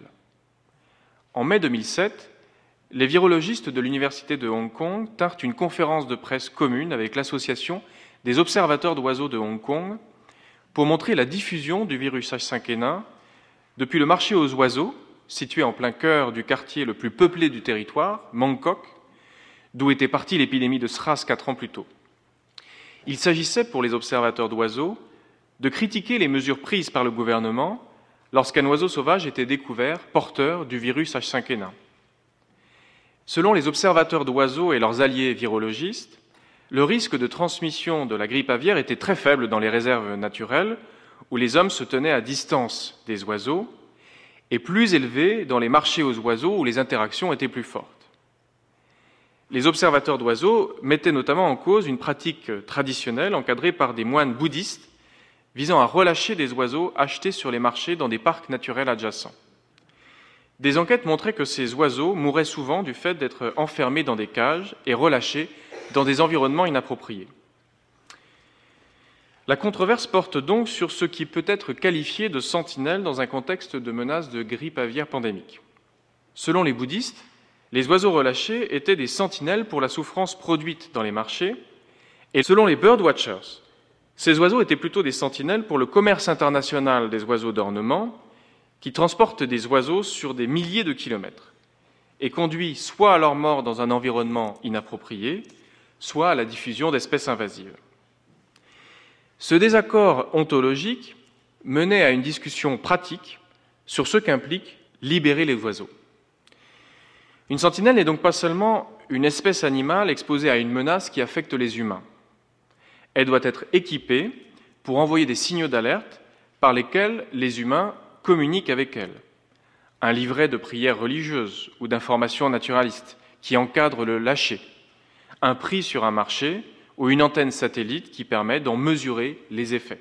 En mai deux mille sept, les virologistes de l'Université de Hong Kong tinrent une conférence de presse commune avec l'Association des observateurs d'oiseaux de Hong Kong pour montrer la diffusion du virus H cinq N un depuis le marché aux oiseaux, situé en plein cœur du quartier le plus peuplé du territoire, Mangkok, d'où était partie l'épidémie de SRAS quatre ans plus tôt. Il s'agissait pour les observateurs d'oiseaux de critiquer les mesures prises par le gouvernement lorsqu'un oiseau sauvage était découvert porteur du virus H cinq N un. Selon les observateurs d'oiseaux et leurs alliés virologistes, le risque de transmission de la grippe aviaire était très faible dans les réserves naturelles, où les hommes se tenaient à distance des oiseaux, et plus élevé dans les marchés aux oiseaux, où les interactions étaient plus fortes. les observateurs d'oiseaux mettaient notamment en cause une pratique traditionnelle encadrée par des moines bouddhistes visant à relâcher des oiseaux achetés sur les marchés dans des parcs naturels adjacents. Des enquêtes montraient que ces oiseaux mouraient souvent du fait d'être enfermés dans des cages et relâchés dans des environnements inappropriés. La controverse porte donc sur ce qui peut être qualifié de sentinelle dans un contexte de menace de grippe aviaire pandémique. Selon les bouddhistes, les oiseaux relâchés étaient des sentinelles pour la souffrance produite dans les marchés, et selon les birdwatchers, ces oiseaux étaient plutôt des sentinelles pour le commerce international des oiseaux d'ornement, qui transportent des oiseaux sur des milliers de kilomètres et conduit soit à leur mort dans un environnement inapproprié, soit à la diffusion d'espèces invasives. Ce désaccord ontologique menait à une discussion pratique sur ce qu'implique libérer les oiseaux. Une sentinelle n'est donc pas seulement une espèce animale exposée à une menace qui affecte les humains. Elle doit être équipée pour envoyer des signaux d'alerte par lesquels les humains communiquent avec elle. Un livret de prières religieuses ou d'informations naturalistes qui encadre le lâcher, un prix sur un marché ou une antenne satellite qui permet d'en mesurer les effets.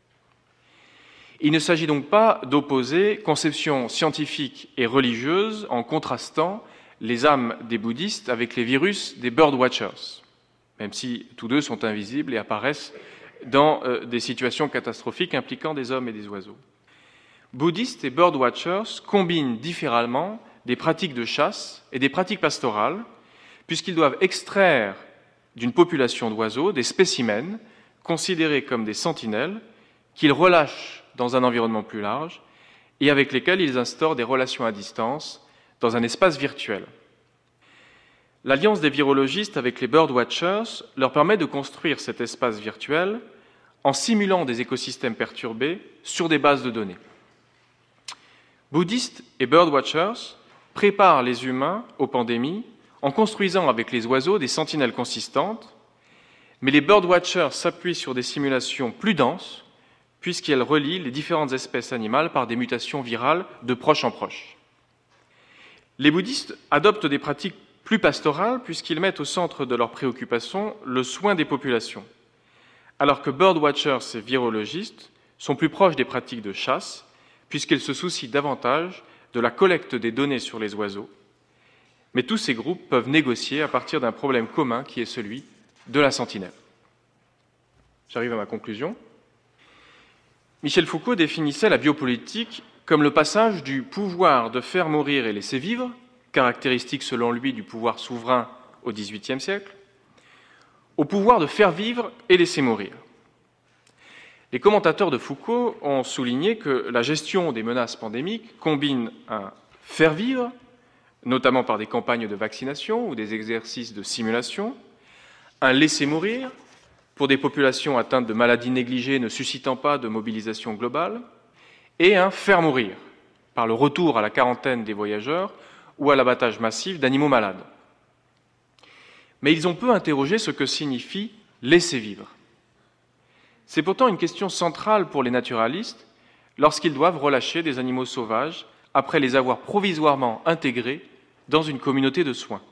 Il ne s'agit donc pas d'opposer conception scientifique et religieuse en contrastant les âmes des bouddhistes avec les virus des birdwatchers, même si tous deux sont invisibles et apparaissent dans euh, des situations catastrophiques impliquant des hommes et des oiseaux. Bouddhistes et birdwatchers combinent différemment des pratiques de chasse et des pratiques pastorales, puisqu'ils doivent extraire d'une population d'oiseaux des spécimens considérés comme des sentinelles qu'ils relâchent dans un environnement plus large et avec lesquels ils instaurent des relations à distance dans un espace virtuel. L'alliance des virologistes avec les birdwatchers leur permet de construire cet espace virtuel en simulant des écosystèmes perturbés sur des bases de données. Bouddhistes et birdwatchers préparent les humains aux pandémies en construisant avec les oiseaux des sentinelles consistantes, mais les birdwatchers s'appuient sur des simulations plus denses puisqu'elles relient les différentes espèces animales par des mutations virales de proche en proche. Les bouddhistes adoptent des pratiques plus pastorales puisqu'ils mettent au centre de leurs préoccupations le soin des populations, alors que birdwatchers et virologistes sont plus proches des pratiques de chasse puisqu'ils se soucient davantage de la collecte des données sur les oiseaux. Mais tous ces groupes peuvent négocier à partir d'un problème commun qui est celui de la sentinelle. J'arrive à ma conclusion. Michel Foucault définissait la biopolitique comme le passage du pouvoir de faire mourir et laisser vivre, caractéristique selon lui du pouvoir souverain au dix-huitième siècle, au pouvoir de faire vivre et laisser mourir. Les commentateurs de Foucault ont souligné que la gestion des menaces pandémiques combine un faire vivre, notamment par des campagnes de vaccination ou des exercices de simulation, un laisser mourir pour des populations atteintes de maladies négligées ne suscitant pas de mobilisation globale, et un faire mourir par le retour à la quarantaine des voyageurs ou à l'abattage massif d'animaux malades. Mais ils ont peu interrogé ce que signifie laisser vivre. C'est pourtant une question centrale pour les naturalistes lorsqu'ils doivent relâcher des animaux sauvages après les avoir provisoirement intégrés dans une communauté de soins.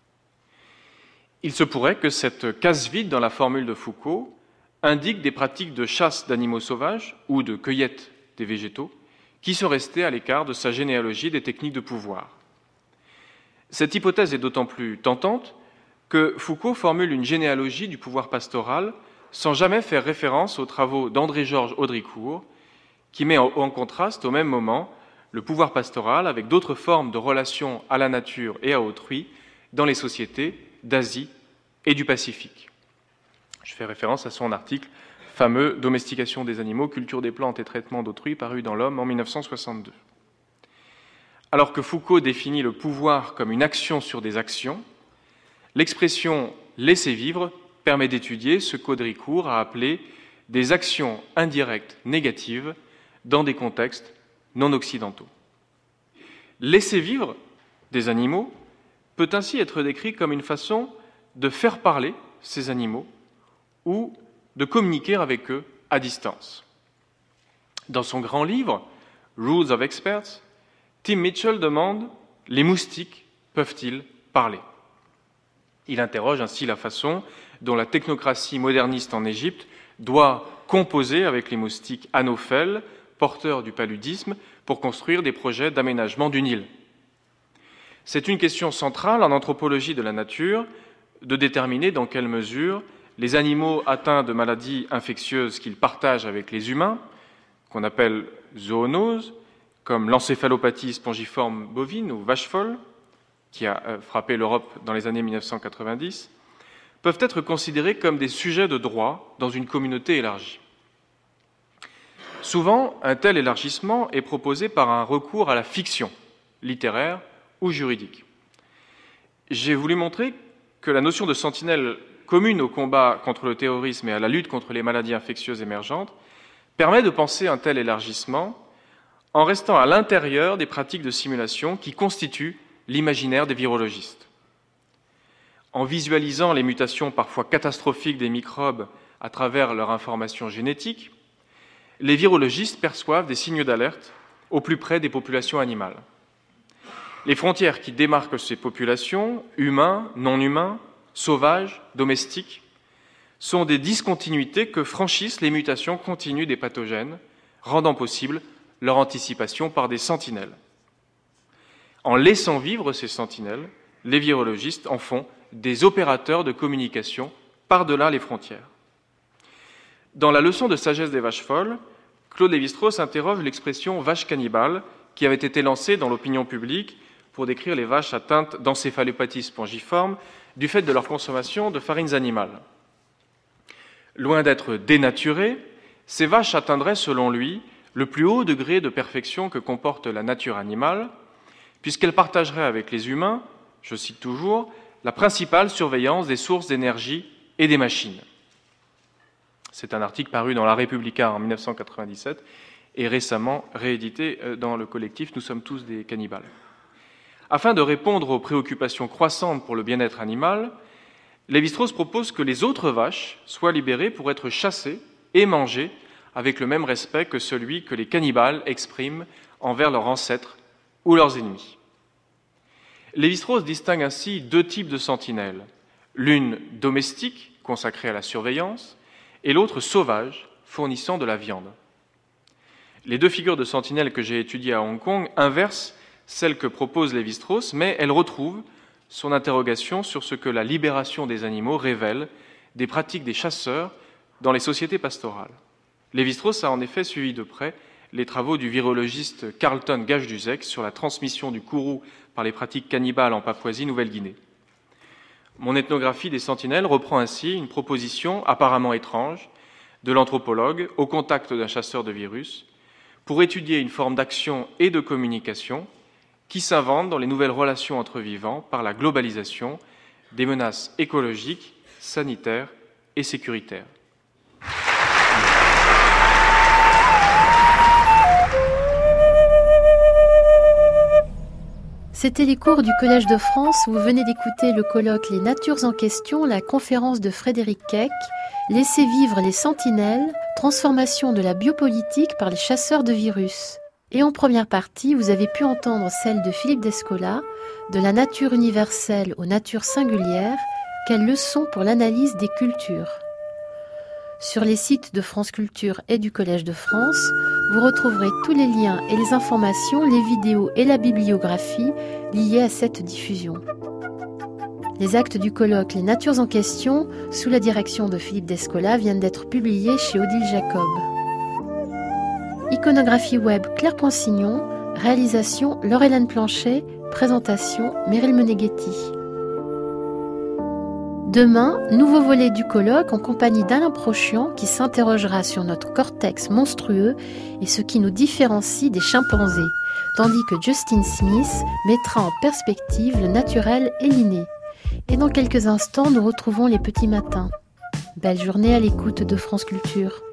Il se pourrait que cette case vide dans la formule de Foucault indique des pratiques de chasse d'animaux sauvages ou de cueillette des végétaux qui sont restés à l'écart de sa généalogie des techniques de pouvoir. Cette hypothèse est d'autant plus tentante que Foucault formule une généalogie du pouvoir pastoral sans jamais faire référence aux travaux d'André-Georges Audricourt, qui met en contraste au même moment le pouvoir pastoral avec d'autres formes de relations à la nature et à autrui dans les sociétés d'Asie et du Pacifique. Je fais référence à son article fameux « Domestication des animaux, culture des plantes et traitement d'autrui » paru dans l'Homme en mille neuf cent soixante-deux. Alors que Foucault définit le pouvoir comme une action sur des actions, l'expression « laisser vivre » permet d'étudier ce qu'Audricourt a appelé des actions indirectes négatives dans des contextes non occidentaux. Laisser vivre des animaux peut ainsi être décrit comme une façon de faire parler ces animaux ou de communiquer avec eux à distance. Dans son grand livre « Rules of Experts », Tim Mitchell demande « Les moustiques peuvent-ils parler ?» Il interroge ainsi la façon dont la technocratie moderniste en Égypte doit composer avec les moustiques anophèles, porteurs du paludisme, pour construire des projets d'aménagement du Nil. C'est une question centrale en anthropologie de la nature de déterminer dans quelle mesure les animaux atteints de maladies infectieuses qu'ils partagent avec les humains, qu'on appelle zoonoses, comme l'encéphalopathie spongiforme bovine ou vache folle, qui a frappé l'Europe dans les années mille neuf cent quatre-vingt-dix, peuvent être considérés comme des sujets de droit dans une communauté élargie. Souvent, un tel élargissement est proposé par un recours à la fiction, littéraire ou juridique. J'ai voulu montrer que la notion de sentinelle commune au combat contre le terrorisme et à la lutte contre les maladies infectieuses émergentes permet de penser un tel élargissement en restant à l'intérieur des pratiques de simulation qui constituent l'imaginaire des virologistes. En visualisant les mutations parfois catastrophiques des microbes à travers leur information génétique, les virologistes perçoivent des signaux d'alerte au plus près des populations animales. Les frontières qui démarquent ces populations, humains, non-humains, sauvages, domestiques, sont des discontinuités que franchissent les mutations continues des pathogènes, rendant possible leur anticipation par des sentinelles. En laissant vivre ces sentinelles, les virologistes en font des opérateurs de communication par-delà les frontières. Dans la leçon de sagesse des vaches folles, Claude Lévi-Strauss interroge l'expression « vache cannibale » qui avait été lancée dans l'opinion publique pour décrire les vaches atteintes d'encéphalopathie spongiforme du fait de leur consommation de farines animales. Loin d'être dénaturées, ces vaches atteindraient, selon lui, le plus haut degré de perfection que comporte la nature animale, puisqu'elles partageraient avec les humains, je cite toujours, la principale surveillance des sources d'énergie et des machines. C'est un article paru dans La Repubblica en mille neuf cent quatre-vingt-dix-sept et récemment réédité dans le collectif « Nous sommes tous des cannibales ». Afin de répondre aux préoccupations croissantes pour le bien-être animal, Lévi-Strauss propose que les autres vaches soient libérées pour être chassées et mangées avec le même respect que celui que les cannibales expriment envers leurs ancêtres ou leurs ennemis. Lévi-Strauss distingue ainsi deux types de sentinelles, l'une domestique, consacrée à la surveillance, et l'autre sauvage, fournissant de la viande. Les deux figures de sentinelles que j'ai étudiées à Hong Kong inversent celle que propose Lévi-Strauss, mais elle retrouve son interrogation sur ce que la libération des animaux révèle des pratiques des chasseurs dans les sociétés pastorales. Lévi-Strauss a en effet suivi de près les travaux du virologiste Carlton Gage-Duzec sur la transmission du kourou par les pratiques cannibales en Papouasie-Nouvelle-Guinée. Mon ethnographie des sentinelles reprend ainsi une proposition apparemment étrange de l'anthropologue au contact d'un chasseur de virus pour étudier une forme d'action et de communication qui s'invente dans les nouvelles relations entre vivants par la globalisation des menaces écologiques, sanitaires et sécuritaires. C'était les cours du Collège de France. Vous venez d'écouter le colloque Les Natures en question, la conférence de Frédéric Keck, Laisser vivre les sentinelles, transformation de la biopolitique par les chasseurs de virus. Et en première partie, vous avez pu entendre celle de Philippe Descola, de la nature universelle aux natures singulières, quelle leçon pour l'analyse des cultures. Sur les sites de France Culture et du Collège de France, vous retrouverez tous les liens et les informations, les vidéos et la bibliographie liées à cette diffusion. Les actes du colloque Les Natures en question, sous la direction de Philippe Descola, viennent d'être publiés chez Odile Jacob. Iconographie web Claire Ponsignon, réalisation Laure-Hélène Planchet, présentation Meryl Meneghetti. Demain, nouveau volet du colloque en compagnie d'Alain Prochian qui s'interrogera sur notre cortex monstrueux et ce qui nous différencie des chimpanzés, tandis que Justin Smith mettra en perspective le naturel et l'inné. Et dans quelques instants, nous retrouvons les petits matins. Belle journée à l'écoute de France Culture.